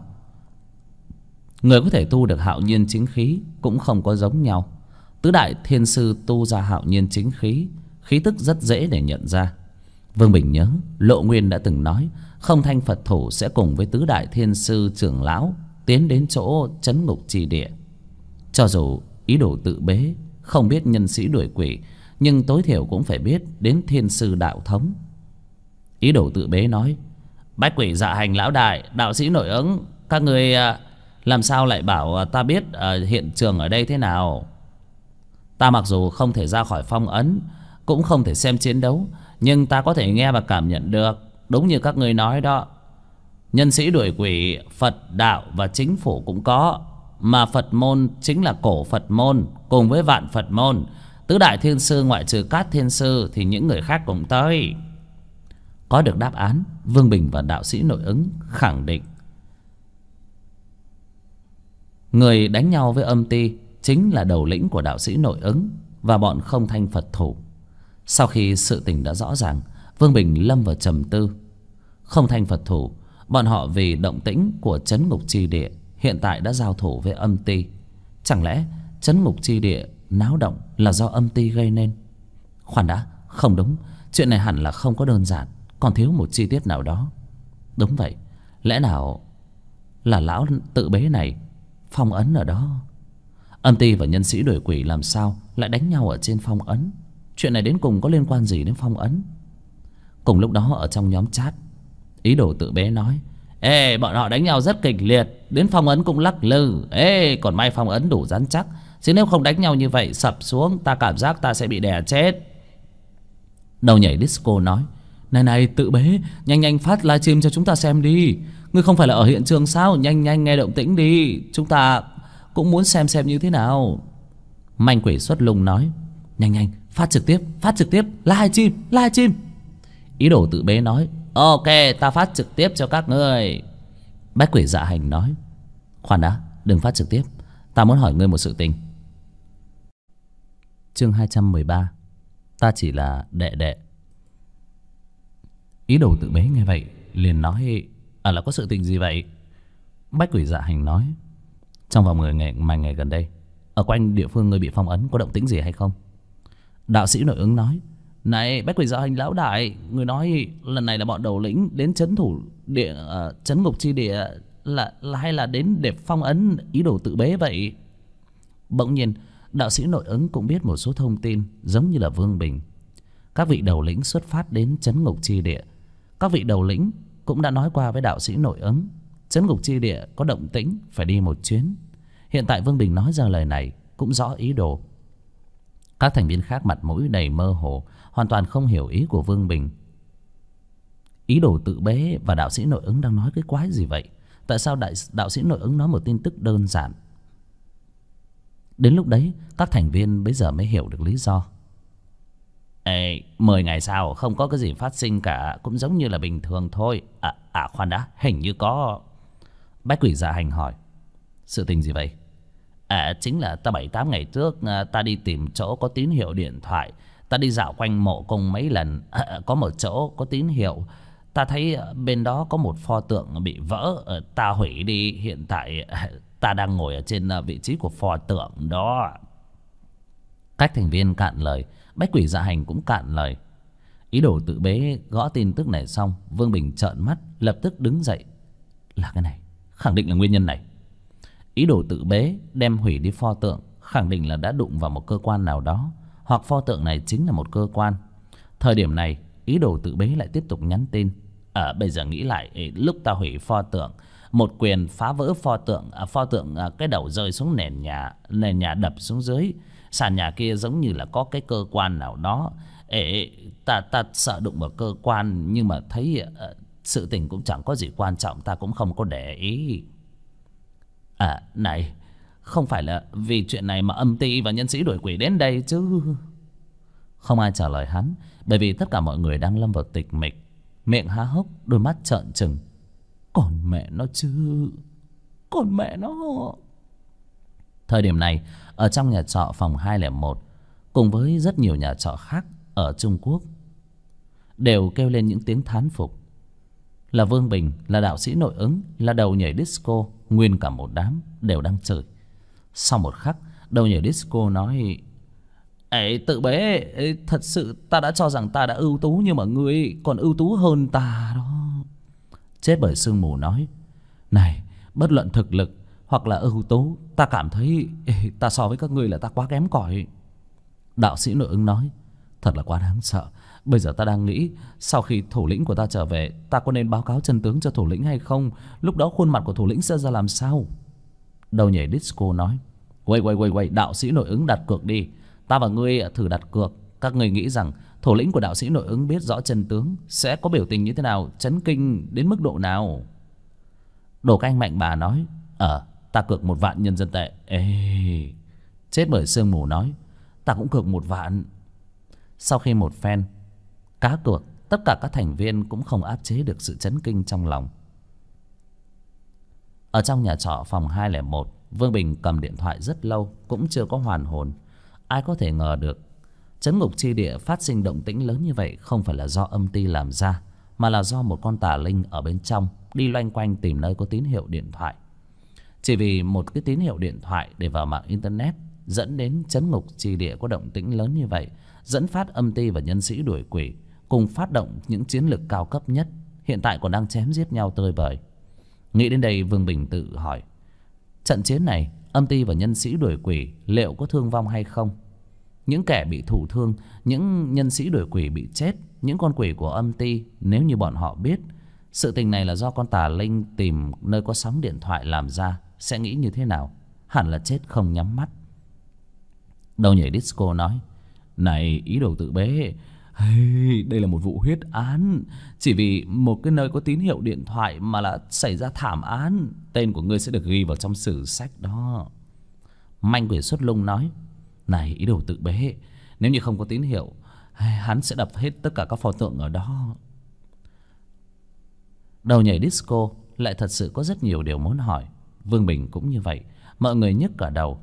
Người có thể tu được hạo nhiên chính khí cũng không có giống nhau. Tứ đại thiên sư tu ra hạo nhiên chính khí, khí tức rất dễ để nhận ra. Vương Bình nhớ Lộ Nguyên đã từng nói Không Thanh Phật Thủ sẽ cùng với tứ đại thiên sư trưởng lão tiến đến chỗ trấn ngục chi địa. Cho dù ý đồ tự bế không biết nhân sĩ đuổi quỷ, nhưng tối thiểu cũng phải biết đến thiên sư đạo thống. Ý đồ tự bế nói: Bách Quỷ Dạ Hành lão đại, đạo sĩ nội ứng, các người làm sao lại bảo ta biết hiện trường ở đây thế nào? Ta mặc dù không thể ra khỏi phong ấn, cũng không thể xem chiến đấu, nhưng ta có thể nghe và cảm nhận được. Đúng như các người nói đó, nhân sĩ đuổi quỷ Phật đạo và chính phủ cũng có, mà Phật môn chính là cổ Phật môn cùng với vạn Phật môn. Tứ đại thiên sư ngoại trừ Cát thiên sư thì những người khác cũng tới. Có được đáp án, Vương Bình và đạo sĩ nội ứng khẳng định Người đánh nhau với âm ty chính là đầu lĩnh của đạo sĩ Nội Ứng và bọn Không Thanh Phật thủ. Sau khi sự tình đã rõ ràng, Vương Bình lâm vào trầm tư. Không Thanh Phật thủ, bọn họ vì động tĩnh của Trấn Ngục Chi Địa hiện tại đã giao thủ với âm ty. Chẳng lẽ Trấn Ngục Chi Địa náo động là do âm ty gây nên? Khoan đã, không đúng. Chuyện này hẳn là không có đơn giản, còn thiếu một chi tiết nào đó. Đúng vậy, lẽ nào là lão tự bế này phong ấn ở đó? Âm ty và nhân sĩ đuổi quỷ làm sao lại đánh nhau ở trên phong ấn? Chuyện này đến cùng có liên quan gì đến phong ấn? Cùng lúc đó ở trong nhóm chat, Ý Đồ Tự Bế nói: Ê, bọn họ đánh nhau rất kịch liệt, đến phong ấn cũng lắc lư. Ê, còn may phong ấn đủ rắn chắc, chứ nếu không đánh nhau như vậy sập xuống, ta cảm giác ta sẽ bị đè chết. Đầu Nhảy Disco nói: Này này Tự Bế, nhanh nhanh phát livestream cho chúng ta xem đi. Ngươi không phải là ở hiện trường sao? Nhanh nhanh nghe động tĩnh đi, chúng ta cũng muốn xem như thế nào. Manh Quỷ Xuất Lung nói: Nhanh nhanh phát trực tiếp, livestream. Ý Đồ Tự Bế nói: Ok, ta phát trực tiếp cho các ngươi. Bách Quỷ Dạ Hành nói: Khoan đã, đừng phát trực tiếp, ta muốn hỏi ngươi một sự tình. Chương 213: Ta chỉ là đệ đệ. Ý Đồ Tự Bế nghe vậy liền nói: là có sự tình gì vậy? Bách Quỷ Dạ Hành nói: Trong vòng 10 ngày gần đây, ở quanh địa phương ngươi bị phong ấn có động tĩnh gì hay không? Đạo sĩ Nội Ứng nói: Này Bách Quỷ Dạ Hành lão đại, người nói lần này là bọn đầu lĩnh đến trấn thủ địa, trấn Ngục Chi Địa là hay là đến để phong ấn Ý Đồ Tự Bế vậy? Bỗng nhiên đạo sĩ Nội Ứng cũng biết một số thông tin giống như là Vương Bình. Các vị đầu lĩnh xuất phát đến trấn Ngục Chi Địa. Các vị đầu lĩnh cũng đã nói qua với đạo sĩ Nội Ứng trấn Ngục Chi Địa có động tĩnh, phải đi một chuyến. Hiện tại Vương Bình nói ra lời này cũng rõ ý đồ. Các thành viên khác mặt mũi đầy mơ hồ, hoàn toàn không hiểu ý của Vương Bình. Ý Đồ Tự Bế và đạo sĩ Nội Ứng đang nói cái quái gì vậy? Tại sao đạo sĩ Nội Ứng nói một tin tức đơn giản? Đến lúc đấy các thành viên bây giờ mới hiểu được lý do. 10 ngày sau không có cái gì phát sinh cả, cũng giống như là bình thường thôi. Khoan đã, hình như có. Bách Quỷ Dạ Hành hỏi: Sự tình gì vậy? Chính là ta 7-8 ngày trước, ta đi tìm chỗ có tín hiệu điện thoại. Ta đi dạo quanh mộ cung mấy lần, có một chỗ có tín hiệu. Ta thấy bên đó có một pho tượng bị vỡ, ta hủy đi. Hiện tại ta đang ngồi ở trên vị trí của pho tượng đó. Các thành viên cạn lời, Bách Quỷ Dạ Hành cũng cạn lời. Ý Đồ Tự Bế gõ tin tức này xong, Vương Bình trợn mắt, lập tức đứng dậy. Là cái này, khẳng định là nguyên nhân này. Ý Đồ Tự Bế đem hủy đi pho tượng, khẳng định là đã đụng vào một cơ quan nào đó, hoặc pho tượng này chính là một cơ quan. Thời điểm này Ý Đồ Tự Bế lại tiếp tục nhắn tin: Bây giờ nghĩ lại, lúc ta hủy pho tượng, một quyền phá vỡ pho tượng, cái đầu rơi xuống nền nhà đập xuống dưới. Sàn nhà kia giống như là có cái cơ quan nào đó. Ta sợ đụng vào cơ quan, nhưng mà thấy sự tình cũng chẳng có gì quan trọng, ta cũng không có để ý. Này, không phải là vì chuyện này mà âm ty và nhân sĩ đuổi quỷ đến đây chứ? Không ai trả lời hắn, bởi vì tất cả mọi người đang lâm vào tịch mịch, miệng há hốc, đôi mắt trợn trừng. Còn mẹ nó chứ, còn mẹ nó. Thời điểm này ở trong nhà trọ phòng 201 cùng với rất nhiều nhà trọ khác ở Trung Quốc đều kêu lên những tiếng thán phục. Là Vương Bình, là đạo sĩ Nội Ứng, là Đầu Nhảy Disco, nguyên cả một đám đều đang chửi. Sau một khắc, Đầu Nhảy Disco nói: Tự Bế, thật sự ta đã cho rằng ta đã ưu tú, nhưng mà ngươi còn ưu tú hơn ta đó. Chết Bởi Sương Mù nói: Này, bất luận thực lực hoặc là ưu tú, ta cảm thấy ta so với các ngươi là ta quá kém cỏi. Đạo sĩ Nội Ứng nói: Thật là quá đáng sợ. Bây giờ ta đang nghĩ, sau khi thủ lĩnh của ta trở về, ta có nên báo cáo chân tướng cho thủ lĩnh hay không? Lúc đó khuôn mặt của thủ lĩnh sẽ ra làm sao? Đầu Nhảy Disco nói: Quay, đạo sĩ Nội Ứng đặt cược đi. Ta và ngươi thử đặt cược. Các ngươi nghĩ rằng thủ lĩnh của đạo sĩ Nội Ứng biết rõ chân tướng sẽ có biểu tình như thế nào, chấn kinh đến mức độ nào? Đồ Canh Mạnh Bà nói: Ta cược 1 vạn nhân dân tệ. Chết Bởi Sương Mù nói: Ta cũng cược 1 vạn. Sau khi một phen cá cược, tất cả các thành viên cũng không áp chế được sự chấn kinh trong lòng. Ở trong nhà trọ phòng 201, Vương Bình cầm điện thoại rất lâu cũng chưa có hoàn hồn. Ai có thể ngờ được trấn ngục chi địa phát sinh động tĩnh lớn như vậy không phải là do âm ty làm ra, mà là do một con tà linh ở bên trong đi loanh quanh tìm nơi có tín hiệu điện thoại. Chỉ vì một cái tín hiệu điện thoại để vào mạng internet dẫn đến trấn ngục chi địa có động tĩnh lớn như vậy, dẫn phát âm ty và nhân sĩ đuổi quỷ cùng phát động những chiến lược cao cấp nhất, hiện tại còn đang chém giết nhau tơi bời. Nghĩ đến đây, Vương Bình tự hỏi, trận chiến này âm ty và nhân sĩ đuổi quỷ liệu có thương vong hay không? Những kẻ bị thụ thương, những nhân sĩ đuổi quỷ bị chết, những con quỷ của âm ty, nếu như bọn họ biết sự tình này là do con tà linh tìm nơi có sóng điện thoại làm ra, sẽ nghĩ như thế nào? Hẳn là chết không nhắm mắt. Đầu nhảy disco nói, này ý đồ tự bế, đây là một vụ huyết án. Chỉ vì một cái nơi có tín hiệu điện thoại mà là xảy ra thảm án. Tên của ngươi sẽ được ghi vào trong sử sách đó. Manh quỷ xuất lung nói, này ý đồ tự bế, nếu như không có tín hiệu, hắn sẽ đập hết tất cả các pho tượng ở đó. Đầu nhảy disco lại thật sự có rất nhiều điều muốn hỏi. Vương Bình cũng như vậy, mọi người nhức cả đầu.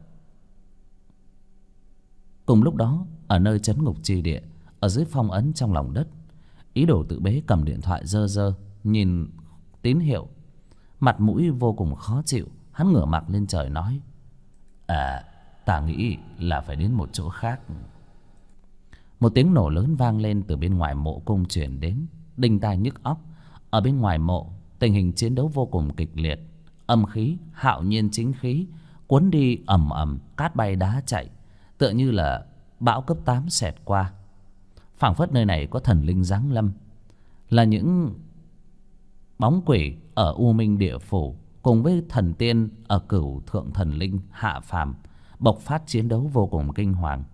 Cùng lúc đó, ở nơi trấn ngục chi địa, ở dưới phong ấn trong lòng đất, ý đồ tự bế cầm điện thoại dơ dơ nhìn tín hiệu, mặt mũi vô cùng khó chịu. Hắn ngửa mặt lên trời nói, ta nghĩ là phải đến một chỗ khác. Một tiếng nổ lớn vang lên từ bên ngoài mộ cung truyền đến, đinh tai nhức óc. Ở bên ngoài mộ, tình hình chiến đấu vô cùng kịch liệt. Âm khí hạo nhiên chính khí cuốn đi ầm ầm, cát bay đá chạy, tựa như là bão cấp 8 xẹt qua. Phảng phất nơi này có thần linh giáng lâm, là những bóng quỷ ở U Minh địa phủ cùng với thần tiên ở Cửu Thượng thần linh hạ phàm bộc phát chiến đấu vô cùng kinh hoàng.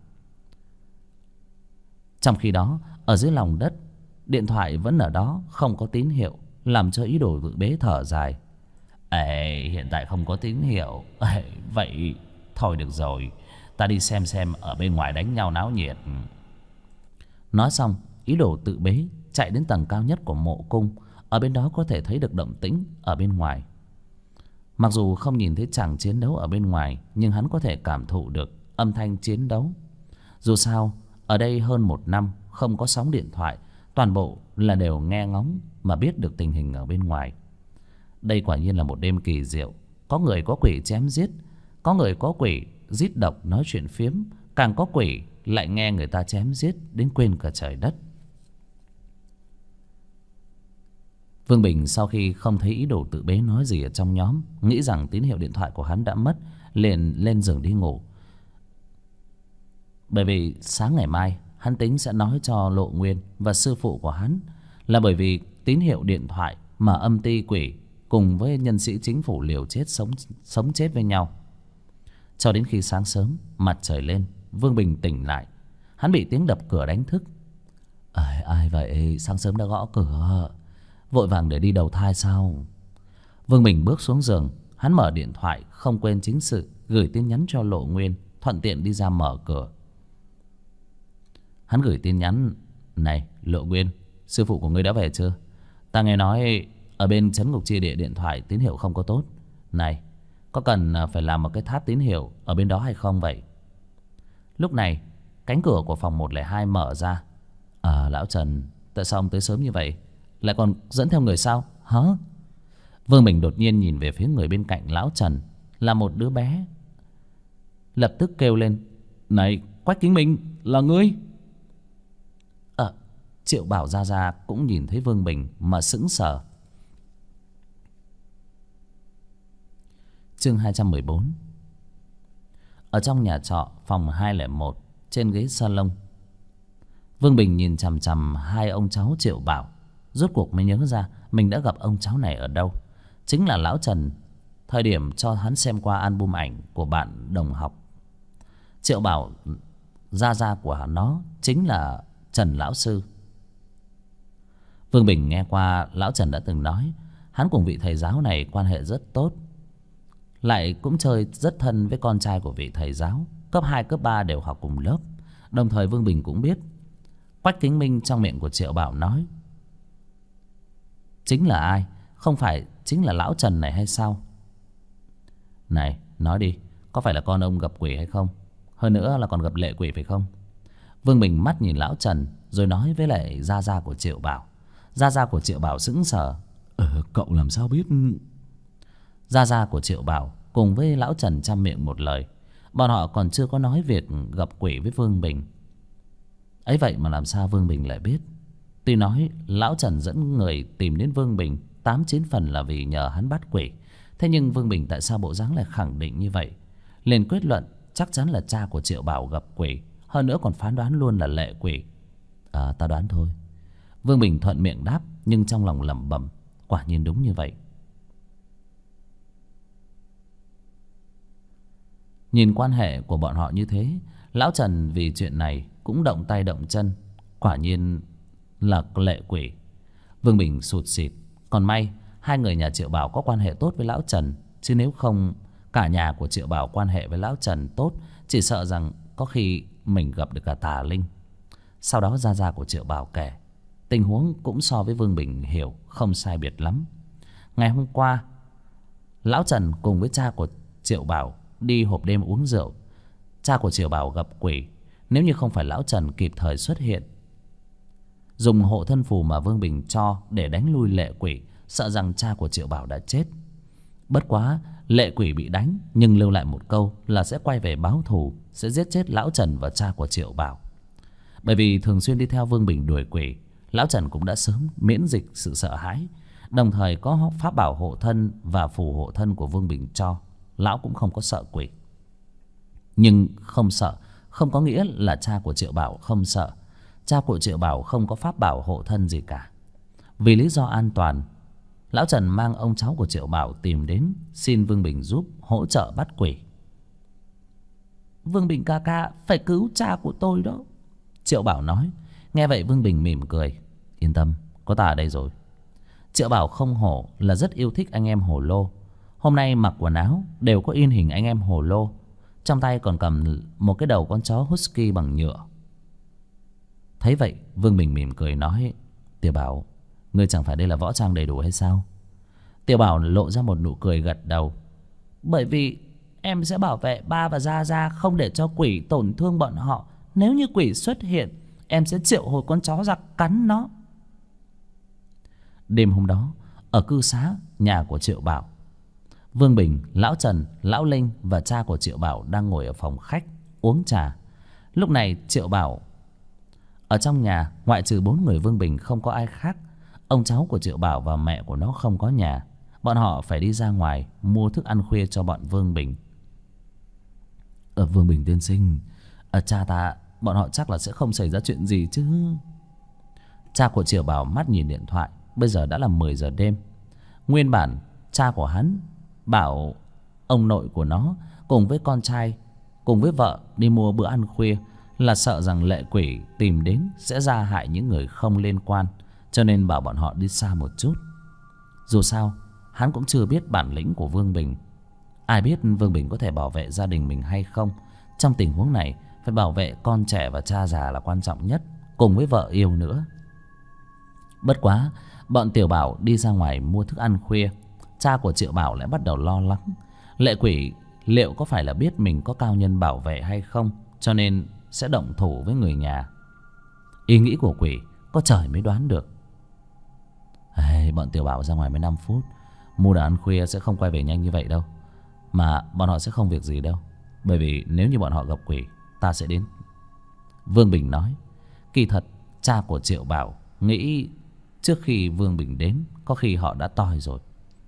Trong khi đó, ở dưới lòng đất, điện thoại vẫn ở đó không có tín hiệu, làm cho ý đồ tự bế thở dài. Hiện tại không có tín hiệu. Vậy thôi được rồi, ta đi xem ở bên ngoài đánh nhau náo nhiệt. Nói xong, ý đồ tự bế chạy đến tầng cao nhất của mộ cung. Ở bên đó có thể thấy được động tĩnh ở bên ngoài. Mặc dù không nhìn thấy chàng chiến đấu ở bên ngoài, nhưng hắn có thể cảm thụ được âm thanh chiến đấu. Dù sao, ở đây hơn 1 năm không có sóng điện thoại, toàn bộ là đều nghe ngóng mà biết được tình hình ở bên ngoài. Đây quả nhiên là một đêm kỳ diệu. Có người có quỷ chém giết, có người có quỷ rít độc nói chuyện phiếm, càng có quỷ lại nghe người ta chém giết đến quên cả trời đất. Vương Bình sau khi không thấy ý đồ tự bế nói gì ở trong nhóm, nghĩ rằng tín hiệu điện thoại của hắn đã mất, liền lên giường đi ngủ. Bởi vì sáng ngày mai hắn tính sẽ nói cho Lộ Nguyên và sư phụ của hắn, là bởi vì tín hiệu điện thoại mà âm ty quỷ cùng với nhân sĩ chính phủ liều chết sống chết với nhau. Cho đến khi sáng sớm mặt trời lên, Vương Bình tỉnh lại. Hắn bị tiếng đập cửa đánh thức. Ai vậy, sáng sớm đã gõ cửa? Vội vàng để đi đầu thai sao? Vương Bình bước xuống giường, hắn mở điện thoại, không quên chính sự gửi tin nhắn cho Lộ Nguyên, thuận tiện đi ra mở cửa. Hắn gửi tin nhắn, này Lộ Nguyên, sư phụ của ngươi đã về chưa? Ta nghe nói ở bên trấn ngục chi địa điện thoại tín hiệu không có tốt. Này, có cần phải làm một cái tháp tín hiệu ở bên đó hay không vậy? Lúc này cánh cửa của phòng 102 mở ra. Lão Trần, tại sao ông tới sớm như vậy? Lại còn dẫn theo người sao? Hả? Vương Bình đột nhiên nhìn về phía người bên cạnh lão Trần, là một đứa bé. Lập tức kêu lên, này Quách Kính Minh, là ngươi? Triệu Bảo Gia cũng nhìn thấy Vương Bình mà sững sờ. Chương 214. Ở trong nhà trọ phòng 201, trên ghế salon, Vương Bình nhìn chằm chằm hai ông cháu Triệu Bảo. Rốt cuộc mới nhớ ra mình đã gặp ông cháu này ở đâu. Chính là lão Trần, thời điểm cho hắn xem qua album ảnh của bạn đồng học. Triệu Bảo Gia của nó chính là Trần lão sư. Vương Bình nghe qua lão Trần đã từng nói hắn cùng vị thầy giáo này quan hệ rất tốt, lại cũng chơi rất thân với con trai của vị thầy giáo. Cấp 2, cấp 3 đều học cùng lớp. Đồng thời Vương Bình cũng biết Quách Kính Minh trong miệng của Triệu Bảo nói chính là ai, không phải chính là lão Trần này hay sao? Này, nói đi, có phải là con ông gặp quỷ hay không? Hơn nữa là còn gặp lệ quỷ phải không? Vương Bình mắt nhìn lão Trần rồi nói với lại gia gia của Triệu Bảo. Gia gia của Triệu Bảo sững sờ. Cậu làm sao biết? Gia gia của Triệu Bảo cùng với lão Trần chăm miệng một lời. Bọn họ còn chưa có nói việc gặp quỷ với Vương Bình. Ấy vậy mà làm sao Vương Bình lại biết? Tuy nói lão Trần dẫn người tìm đến Vương Bình 8-9 phần là vì nhờ hắn bắt quỷ. Thế nhưng Vương Bình tại sao bộ dáng lại khẳng định như vậy? Liền kết luận chắc chắn là cha của Triệu Bảo gặp quỷ. Hơn nữa còn phán đoán luôn là lệ quỷ. Ta đoán thôi. Vương Bình thuận miệng đáp, nhưng trong lòng lẩm bẩm, quả nhiên đúng như vậy. Nhìn quan hệ của bọn họ như thế, lão Trần vì chuyện này cũng động tay động chân. Quả nhiên là lệ quỷ. Vương Bình sụt sịt. Còn may hai người nhà Triệu Bảo có quan hệ tốt với lão Trần, chứ nếu không cả nhà của Triệu Bảo quan hệ với lão Trần tốt, chỉ sợ rằng có khi mình gặp được cả tà linh. Sau đó gia gia của Triệu Bảo kể tình huống cũng so với Vương Bình hiểu không sai biệt lắm. Ngày hôm qua lão Trần cùng với cha của Triệu Bảo đi hộp đêm uống rượu. Cha của Triệu Bảo gặp quỷ. Nếu như không phải lão Trần kịp thời xuất hiện, dùng hộ thân phù mà Vương Bình cho để đánh lui lệ quỷ, sợ rằng cha của Triệu Bảo đã chết. Bất quá lệ quỷ bị đánh nhưng lưu lại một câu là sẽ quay về báo thù, sẽ giết chết lão Trần và cha của Triệu Bảo. Bởi vì thường xuyên đi theo Vương Bình đuổi quỷ, lão Trần cũng đã sớm miễn dịch sự sợ hãi. Đồng thời có pháp bảo hộ thân và phù hộ thân của Vương Bình cho, lão cũng không có sợ quỷ. Nhưng không sợ không có nghĩa là cha của Triệu Bảo không sợ. Cha của Triệu Bảo không có pháp bảo hộ thân gì cả. Vì lý do an toàn, lão Trần mang ông cháu của Triệu Bảo tìm đến xin Vương Bình giúp hỗ trợ bắt quỷ. Vương Bình ca ca phải cứu cha của tôi đó, Triệu Bảo nói. Nghe vậy Vương Bình mỉm cười. Yên tâm, có ta ở đây rồi. Triệu Bảo không hổ là rất yêu thích anh em Hồ Lô. Hôm nay mặc quần áo đều có in hình anh em Hồ Lô. Trong tay còn cầm một cái đầu con chó husky bằng nhựa. Thấy vậy Vương Bình mỉm cười nói, Tiểu Bảo, ngươi chẳng phải đây là võ trang đầy đủ hay sao? Tiểu Bảo lộ ra một nụ cười gật đầu. Bởi vì em sẽ bảo vệ ba và Gia Gia không để cho quỷ tổn thương bọn họ. Nếu như quỷ xuất hiện, em sẽ triệu hồi con chó ra cắn nó. Đêm hôm đó ở cư xá nhà của Triệu Bảo, Vương Bình, lão Trần, lão Linh và cha của Triệu Bảo đang ngồi ở phòng khách uống trà. Lúc này Triệu Bảo ở trong nhà, ngoại trừ 4 người Vương Bình không có ai khác. Ông cháu của Triệu Bảo và mẹ của nó không có nhà. Bọn họ phải đi ra ngoài mua thức ăn khuya cho bọn Vương Bình. Vương Bình tiên sinh, cha ta, bọn họ chắc là sẽ không xảy ra chuyện gì chứ? Cha của Triệu Bảo mắt nhìn điện thoại. Bây giờ đã là 10 giờ đêm. Nguyên bản cha của hắn bảo ông nội của nó cùng với con trai, cùng với vợ đi mua bữa ăn khuya là sợ rằng lệ quỷ tìm đến sẽ ra hại những người không liên quan, cho nên bảo bọn họ đi xa một chút. Dù sao hắn cũng chưa biết bản lĩnh của Vương Bình. Ai biết Vương Bình có thể bảo vệ gia đình mình hay không. Trong tình huống này phải bảo vệ con trẻ và cha già là quan trọng nhất, cùng với vợ yêu nữa. Bất quá bọn Tiểu Bảo đi ra ngoài mua thức ăn khuya, cha của Triệu Bảo lại bắt đầu lo lắng. Lệ quỷ liệu có phải là biết mình có cao nhân bảo vệ hay không, cho nên sẽ động thủ với người nhà. Ý nghĩ của quỷ có trời mới đoán được. Bọn Tiểu Bảo ra ngoài mới 5 phút, mua đồ ăn khuya sẽ không quay về nhanh như vậy đâu. Mà bọn họ sẽ không việc gì đâu, bởi vì nếu như bọn họ gặp quỷ, ta sẽ đến. Vương Bình nói. Kỳ thật cha của Triệu Bảo nghĩ trước khi Vương Bình đến, có khi họ đã toi rồi.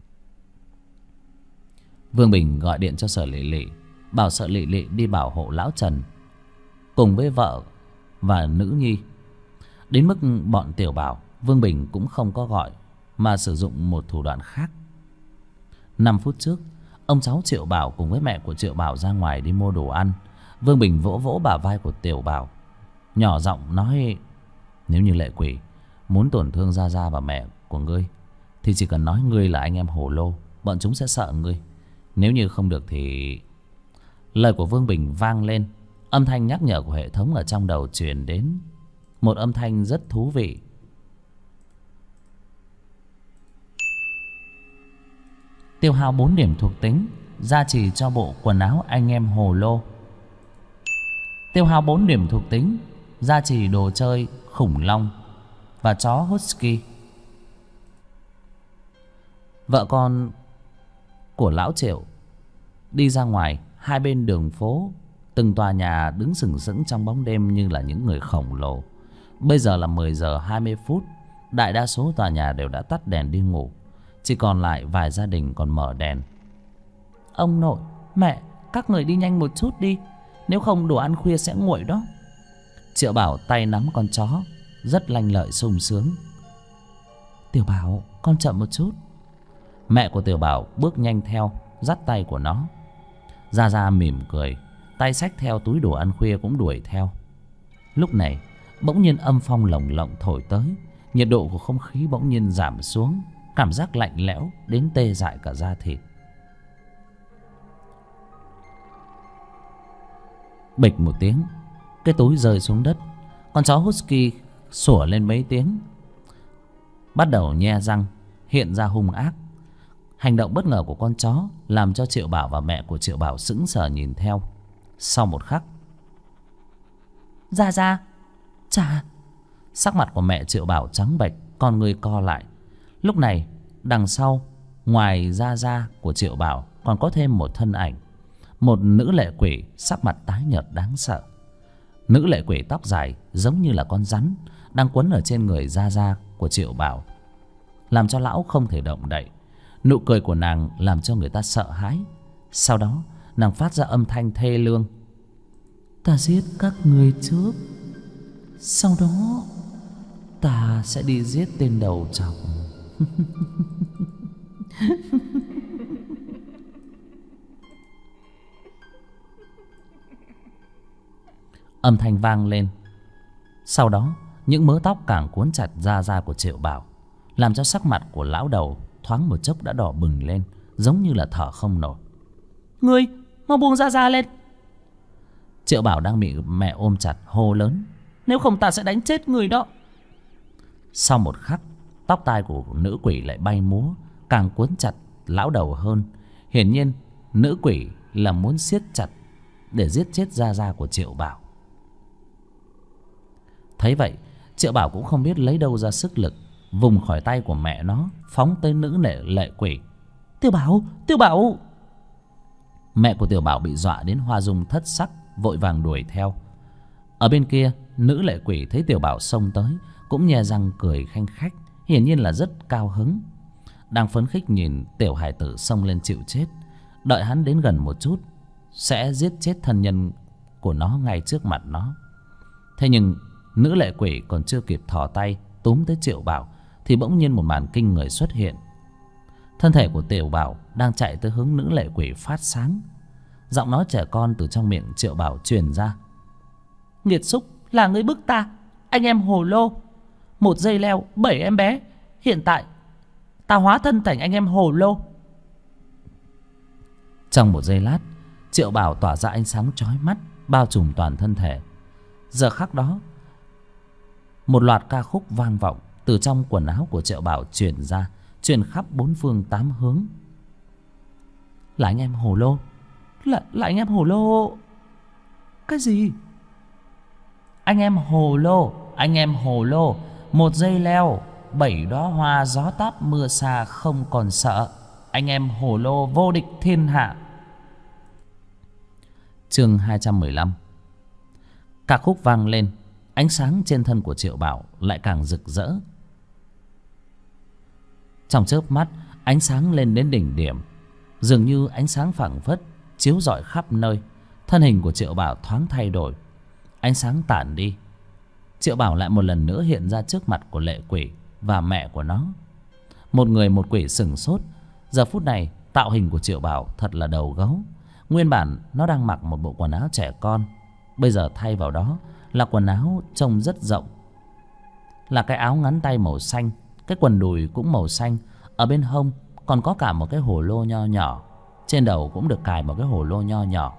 Vương Bình gọi điện cho Sở Lệ Lệ, bảo Sở Lệ Lệ đi bảo hộ lão Trần cùng với vợ và nữ nhi. Đến mức bọn Tiểu Bảo, Vương Bình cũng không có gọi, mà sử dụng một thủ đoạn khác. 5 phút trước, ông cháu Triệu Bảo cùng với mẹ của Triệu Bảo ra ngoài đi mua đồ ăn. Vương Bình vỗ vỗ bả vai của Tiểu Bảo, nhỏ giọng nói, nếu như lệ quỷ muốn tổn thương Gia Gia và mẹ của ngươi thì chỉ cần nói ngươi là anh em Hồ Lô, bọn chúng sẽ sợ ngươi. Nếu như không được thì... Lời của Vương Bình vang lên, âm thanh nhắc nhở của hệ thống ở trong đầu truyền đến. Một âm thanh rất thú vị. Tiêu hao 4 điểm thuộc tính, gia trì cho bộ quần áo anh em hồ lô. Tiêu hao 4 điểm thuộc tính, gia trì đồ chơi khủng long và chó husky. Vợ con của lão Triệu đi ra ngoài. Hai bên đường phố, từng tòa nhà đứng sừng sững trong bóng đêm như là những người khổng lồ. Bây giờ là 10 giờ 20 phút. Đại đa số tòa nhà đều đã tắt đèn đi ngủ. Chỉ còn lại vài gia đình còn mở đèn. Ông nội, mẹ, các người đi nhanh một chút đi, nếu không đồ ăn khuya sẽ nguội đó. Triệu Bảo tay nắm con chó, rất lanh lợi sung sướng. Tiểu Bảo, con chậm một chút. Mẹ của Tiểu Bảo bước nhanh theo, dắt tay của nó. Gia Gia mỉm cười, tay xách theo túi đồ ăn khuya cũng đuổi theo. Lúc này bỗng nhiên âm phong lồng lộng thổi tới. Nhiệt độ của không khí bỗng nhiên giảm xuống, cảm giác lạnh lẽo đến tê dại cả da thịt. Bịch một tiếng, cái túi rơi xuống đất. Con chó husky sủa lên mấy tiếng, bắt đầu nhe răng, hiện ra hung ác. Hành động bất ngờ của con chó làm cho Triệu Bảo và mẹ của Triệu Bảo sững sờ nhìn theo. Sau một khắc, Gia Gia, chà. Sắc mặt của mẹ Triệu Bảo trắng bệch, con người co lại. Lúc này đằng sau, ngoài Gia Gia của Triệu Bảo còn có thêm một thân ảnh. Một nữ lệ quỷ sắc mặt tái nhợt đáng sợ. Nữ lệ quỷ tóc dài giống như là con rắn đang quấn ở trên người Gia Gia của Triệu Bảo, làm cho lão không thể động đậy. Nụ cười của nàng làm cho người ta sợ hãi. Sau đó nàng phát ra âm thanh thê lương. Ta giết các người trước, sau đó ta sẽ đi giết tên đầu trọc. Âm thanh vang lên. Sau đó những mớ tóc càng cuốn chặt Gia Gia của Triệu Bảo, làm cho sắc mặt của lão đầu thoáng một chốc đã đỏ bừng lên, giống như là thở không nổi. Ngươi mau buông Gia Gia lên. Triệu Bảo đang bị mẹ ôm chặt hô lớn. Nếu không ta sẽ đánh chết người đó. Sau một khắc, tóc tai của nữ quỷ lại bay múa, càng cuốn chặt lão đầu hơn. Hiển nhiên nữ quỷ là muốn siết chặt để giết chết Gia Gia của Triệu Bảo. Thấy vậy, Triệu Bảo cũng không biết lấy đâu ra sức lực, vùng khỏi tay của mẹ nó, phóng tới nữ lệ quỷ. Tiểu Bảo, Tiểu Bảo. Mẹ của Tiểu Bảo bị dọa đến hoa dung thất sắc, vội vàng đuổi theo. Ở bên kia, nữ lệ quỷ thấy Tiểu Bảo xông tới, cũng nhe răng cười khanh khách, hiển nhiên là rất cao hứng. Đang phấn khích nhìn tiểu hài tử xông lên chịu chết, đợi hắn đến gần một chút sẽ giết chết thân nhân của nó ngay trước mặt nó. Thế nhưng nữ lệ quỷ còn chưa kịp thò tay túm tới Triệu Bảo thì bỗng nhiên một màn kinh người xuất hiện. Thân thể của Tiểu Bảo đang chạy tới hướng nữ lệ quỷ phát sáng. Giọng nói trẻ con từ trong miệng Triệu Bảo truyền ra. Nghiệt xúc, là ngươi bức ta, anh em hồ lô. 1 giây leo 7 em bé. Hiện tại ta hóa thân thành anh em hồ lô. Trong một giây lát, Triệu Bảo tỏa ra ánh sáng chói mắt, bao trùm toàn thân thể. Giờ khắc đó, một loạt ca khúc vang vọng từ trong quần áo của Triệu Bảo truyền ra, truyền khắp 4 phương 8 hướng. Là anh em hồ lô. Là anh em hồ lô. Cái gì? Anh em hồ lô, anh em hồ lô. 1 giây leo 7 đóa hoa, gió táp mưa xa không còn sợ. Anh em hồ lô vô địch thiên hạ. Chương 215. Ca khúc vang lên, ánh sáng trên thân của Triệu Bảo lại càng rực rỡ. Trong chớp mắt, ánh sáng lên đến đỉnh điểm, dường như ánh sáng phảng phất chiếu rọi khắp nơi. Thân hình của Triệu Bảo thoáng thay đổi, ánh sáng tản đi. Triệu Bảo lại một lần nữa hiện ra trước mặt của lệ quỷ và mẹ của nó. Một người một quỷ sửng sốt. Giờ phút này tạo hình của Triệu Bảo thật là đầu gấu. Nguyên bản nó đang mặc một bộ quần áo trẻ con, bây giờ thay vào đó là quần áo trông rất rộng, là cái áo ngắn tay màu xanh, cái quần đùi cũng màu xanh. Ở bên hông còn có cả một cái hồ lô nho nhỏ, trên đầu cũng được cài một cái hồ lô nho nhỏ.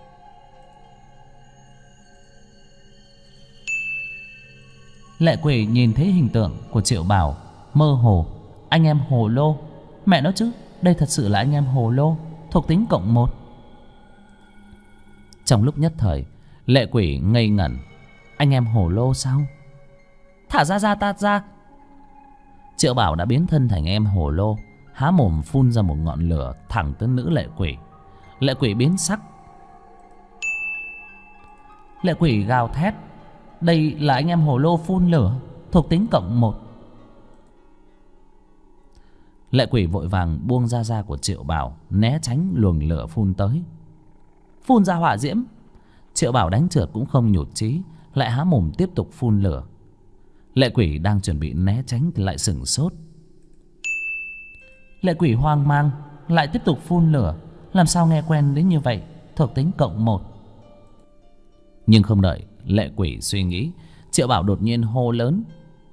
Lệ quỷ nhìn thấy hình tượng của Triệu Bảo, mơ hồ. Anh em hồ lô. Mẹ nó chứ, đây thật sự là anh em hồ lô. thuộc tính cộng 1. Trong lúc nhất thời, Lệ Quỷ ngây ngẩn. Anh em hồ lô sao? Thả ra ta ra. Triệu Bảo đã biến thân thành em hồ lô, há mồm phun ra một ngọn lửa thẳng tới nữ Lệ Quỷ. Lệ Quỷ biến sắc. Lệ Quỷ gào thét. Đây là anh em hồ lô phun lửa, thuộc tính cộng 1. Lệ Quỷ vội vàng buông ra của Triệu Bảo, né tránh luồng lửa phun tới. Phun ra hỏa diễm. Triệu Bảo đánh trượt cũng không nhụt chí, lại há mồm tiếp tục phun lửa. Lệ Quỷ đang chuẩn bị né tránh thì lại sửng sốt. Lệ Quỷ hoang mang, lại tiếp tục phun lửa. Làm sao nghe quen đến như vậy, thuộc tính cộng 1. Nhưng không đợi Lệ Quỷ suy nghĩ, Triệu Bảo đột nhiên hô lớn.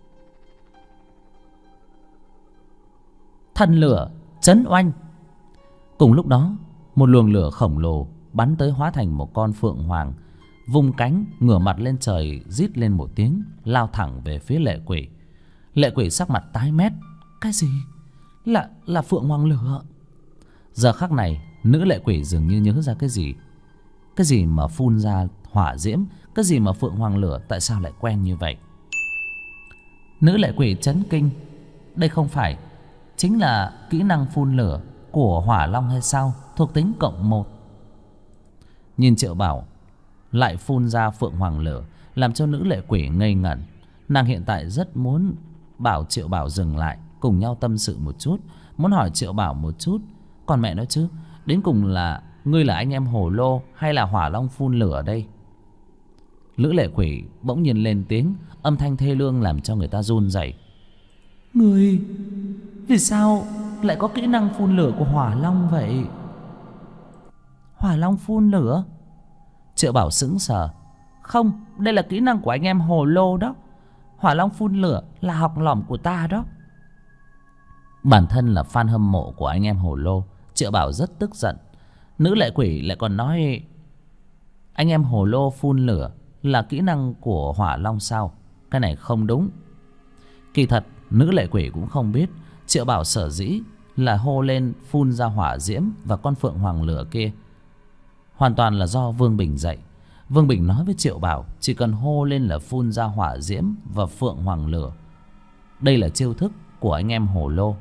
Thần lửa trấn oanh. Cùng lúc đó, một luồng lửa khổng lồ bắn tới, hóa thành một con phượng hoàng, vung cánh ngửa mặt lên trời, rít lên một tiếng, lao thẳng về phía Lệ Quỷ. Lệ Quỷ sắc mặt tái mét. Cái gì? Là phượng hoàng lửa. Giờ khắc này, nữ Lệ Quỷ dường như nhớ ra cái gì. Cái gì mà phun ra hỏa diễm, cái gì mà phượng hoàng lửa, tại sao lại quen như vậy? Nữ Lệ Quỷ chấn kinh. Đây không phải chính là kỹ năng phun lửa của Hỏa Long hay sao, thuộc tính cộng 1. Nhìn Triệu Bảo lại phun ra phượng hoàng lửa, làm cho nữ Lệ Quỷ ngây ngẩn. Nàng hiện tại rất muốn bảo Triệu Bảo dừng lại, cùng nhau tâm sự một chút, muốn hỏi Triệu Bảo một chút. Còn mẹ nói chứ, đến cùng là ngươi là anh em hồ lô hay là Hỏa Long phun lửa đây? Nữ Lệ Quỷ bỗng nhiên lên tiếng, âm thanh thê lương làm cho người ta run rẩy. Ngươi vì sao lại có kỹ năng phun lửa của Hỏa Long vậy? Hỏa Long phun lửa? Triệu Bảo sững sờ. Không, đây là kỹ năng của anh em hồ lô đó. Hỏa Long phun lửa là học lỏm của ta đó. Bản thân là fan hâm mộ của anh em hồ lô, Triệu Bảo rất tức giận. Nữ Lệ Quỷ lại còn nói anh em hồ lô phun lửa là kỹ năng của Hỏa Long sao? Cái này không đúng. Kỳ thật nữ Lệ Quỷ cũng không biết Triệu Bảo sở dĩ là hô lên phun ra hỏa diễm và con phượng hoàng lửa kia hoàn toàn là do Vương Bình dạy. Vương Bình nói với Triệu Bảo chỉ cần hô lên là phun ra hỏa diễm và phượng hoàng lửa. Đây là chiêu thức của anh em hồ lô.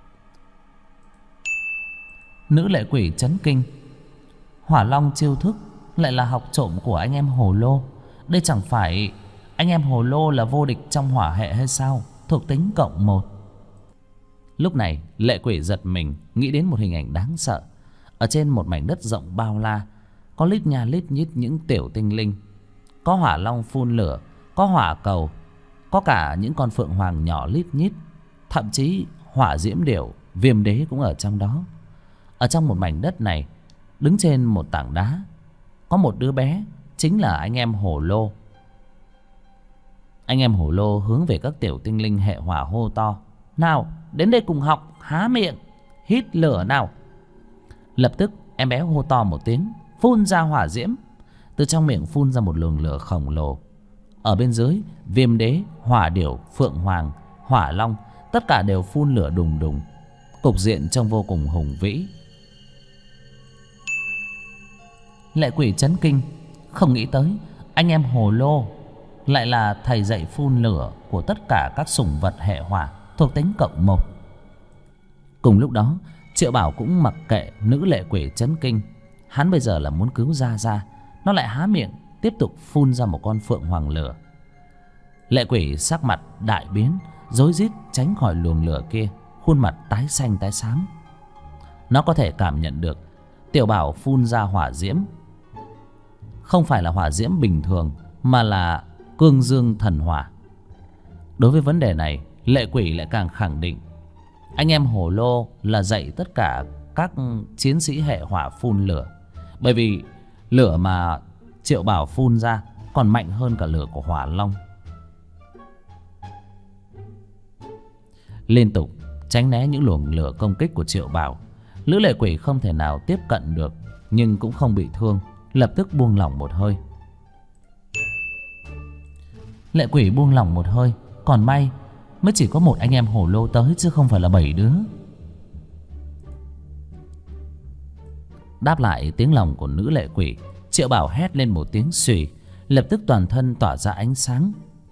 Nữ Lệ Quỷ chấn kinh. Hỏa Long chiêu thức lại là học trộm của anh em hồ lô. Đây chẳng phải anh em hồ lô là vô địch trong hỏa hệ hay sao, thuộc tính cộng 1. Lúc này Lệ Quỷ giật mình, nghĩ đến một hình ảnh đáng sợ. Ở trên một mảnh đất rộng bao la, có lít nha lít nhít những tiểu tinh linh. Có Hỏa Long phun lửa, có hỏa cầu, có cả những con phượng hoàng nhỏ lít nhít. Thậm chí hỏa diễm điểu, viêm đế cũng ở trong đó. Ở trong một mảnh đất này, đứng trên một tảng đá, có một đứa bé, chính là anh em hồ lô. Anh em hồ lô hướng về các tiểu tinh linh hệ hỏa hô to. Nào, đến đây cùng học, há miệng, hít lửa nào. Lập tức em bé hô to một tiếng, phun ra hỏa diễm. Từ trong miệng phun ra một luồng lửa khổng lồ. Ở bên dưới, viêm đế, hỏa điểu, phượng hoàng, hỏa long, tất cả đều phun lửa đùng đùng. Cục diện trông vô cùng hùng vĩ. Lệ Quỷ chấn kinh, không nghĩ tới anh em hồ lô lại là thầy dạy phun lửa của tất cả các sủng vật hệ hỏa, thuộc tính cộng 1. Cùng lúc đó, Triệu Bảo cũng mặc kệ nữ Lệ Quỷ chấn kinh. Hắn bây giờ là muốn cứu Gia Gia. Nó lại há miệng tiếp tục phun ra một con phượng hoàng lửa. Lệ Quỷ sắc mặt đại biến, rối rít tránh khỏi luồng lửa kia, khuôn mặt tái xanh tái xám. Nó có thể cảm nhận được Tiểu Bảo phun ra hỏa diễm không phải là hỏa diễm bình thường, mà là cương dương thần hỏa. Đối với vấn đề này, Lệ Quỷ lại càng khẳng định anh em hồ lô là dạy tất cả các chiến sĩ hệ hỏa phun lửa. Bởi vì lửa mà Triệu Bảo phun ra còn mạnh hơn cả lửa của Hỏa Long. Liên tục tránh né những luồng lửa công kích của Triệu Bảo, nữ Lệ Quỷ không thể nào tiếp cận được, nhưng cũng không bị thương, lập tức buông lỏng một hơi. Lệ Quỷ buông lỏng một hơi, còn may mới chỉ có một anh em hồ lô tới chứ không phải là 7 đứa. Đáp lại tiếng lòng của nữ lệ quỷ, Triệu Bảo hét lên một tiếng xùy, lập tức toàn thân tỏa ra ánh sáng.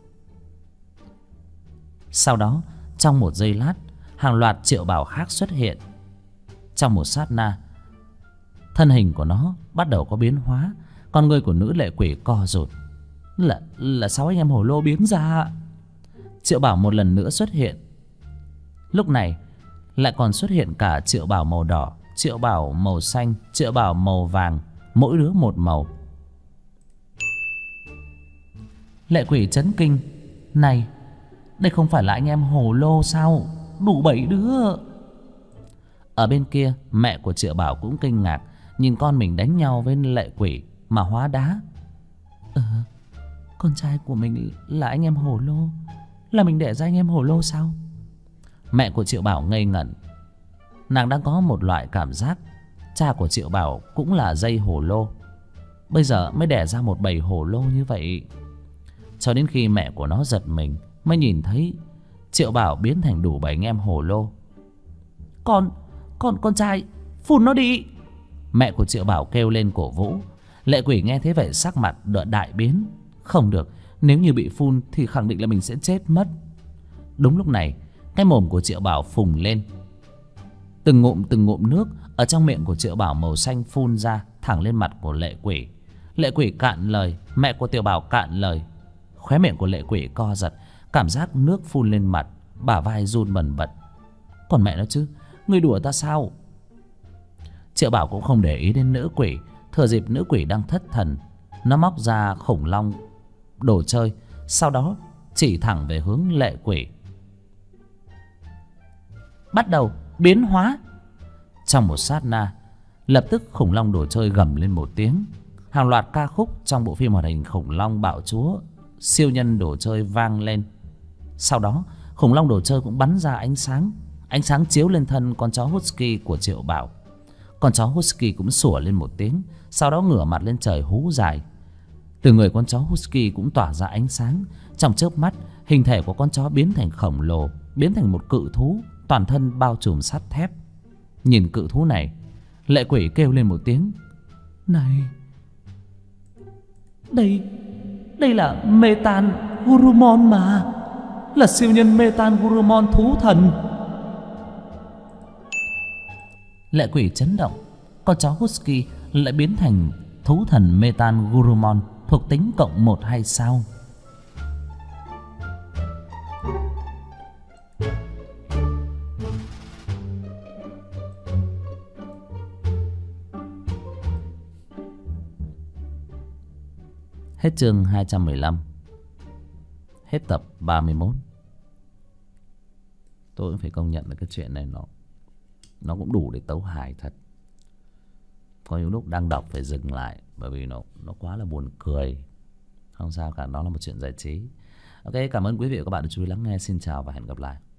Sau đó trong một giây lát, hàng loạt Triệu Bảo khác xuất hiện. Trong một sát na, thân hình của nó bắt đầu có biến hóa. Con người của nữ lệ quỷ co rụt. Là 6 anh em hồ lô biến ra. Triệu Bảo một lần nữa xuất hiện. Lúc này lại còn xuất hiện cả Triệu Bảo màu đỏ, Triệu Bảo màu xanh, Triệu Bảo màu vàng, mỗi đứa một màu. Lệ quỷ chấn kinh. Này, đây không phải là anh em hồ lô sao? Đủ 7 đứa. Ở bên kia, mẹ của Triệu Bảo cũng kinh ngạc, nhìn con mình đánh nhau với lệ quỷ mà hóa đá. Con trai của mình là anh em hồ lô, là mình đẻ ra anh em hồ lô sao? Mẹ của Triệu Bảo ngây ngẩn. Nàng đang có một loại cảm giác cha của Triệu Bảo cũng là dây hồ lô, bây giờ mới đẻ ra một bầy hồ lô như vậy. Cho đến khi mẹ của nó giật mình mới nhìn thấy Triệu Bảo biến thành đủ 7 anh em hồ lô. Con trai, phun nó đi. Mẹ của Triệu Bảo kêu lên cổ vũ. Lệ quỷ nghe thế vậy sắc mặt đại biến. Không được, nếu như bị phun thì khẳng định là mình sẽ chết mất. Đúng lúc này, cái mồm của Triệu Bảo phùng lên. Từng ngụm nước ở trong miệng của Triệu Bảo màu xanh phun ra thẳng lên mặt của lệ quỷ. Lệ quỷ cạn lời, mẹ của Tiểu Bảo cạn lời. Khóe miệng của lệ quỷ co giật, cảm giác nước phun lên mặt, bả vai run bần bật. Còn mẹ nó chứ, ngươi đùa ta sao? Triệu Bảo cũng không để ý đến nữ quỷ. Thừa dịp nữ quỷ đang thất thần, nó móc ra khủng long đồ chơi, sau đó chỉ thẳng về hướng lệ quỷ. Bắt đầu biến hóa. Trong một sát na, lập tức khủng long đồ chơi gầm lên một tiếng. Hàng loạt ca khúc trong bộ phim hoạt hình Khủng Long Bạo Chúa Siêu Nhân Đồ Chơi vang lên. Sau đó khủng long đồ chơi cũng bắn ra ánh sáng. Ánh sáng chiếu lên thân con chó husky của Triệu Bảo. Con chó husky cũng sủa lên một tiếng, sau đó ngửa mặt lên trời hú dài. Từ người con chó husky cũng tỏa ra ánh sáng. Trong chớp mắt, hình thể của con chó biến thành khổng lồ, biến thành một cự thú, toàn thân bao trùm sắt thép. Nhìn cự thú này, lệ quỷ kêu lên một tiếng. Này, đây là Metan Gurumon mà, là siêu nhân Metan Gurumon thú thần. Lệ quỷ chấn động. Con chó husky lại biến thành thú thần Metan Gurumon thuộc tính cộng 1 hay sao? Hết chương 215. Hết tập 31. Tôi cũng phải công nhận là cái chuyện này nó cũng đủ để tấu hài thật. Có những lúc đang đọc phải dừng lại, bởi vì nó quá là buồn cười. Không sao cả, nó là một chuyện giải trí. Ok, cảm ơn quý vị và các bạn đã chú ý lắng nghe. Xin chào và hẹn gặp lại.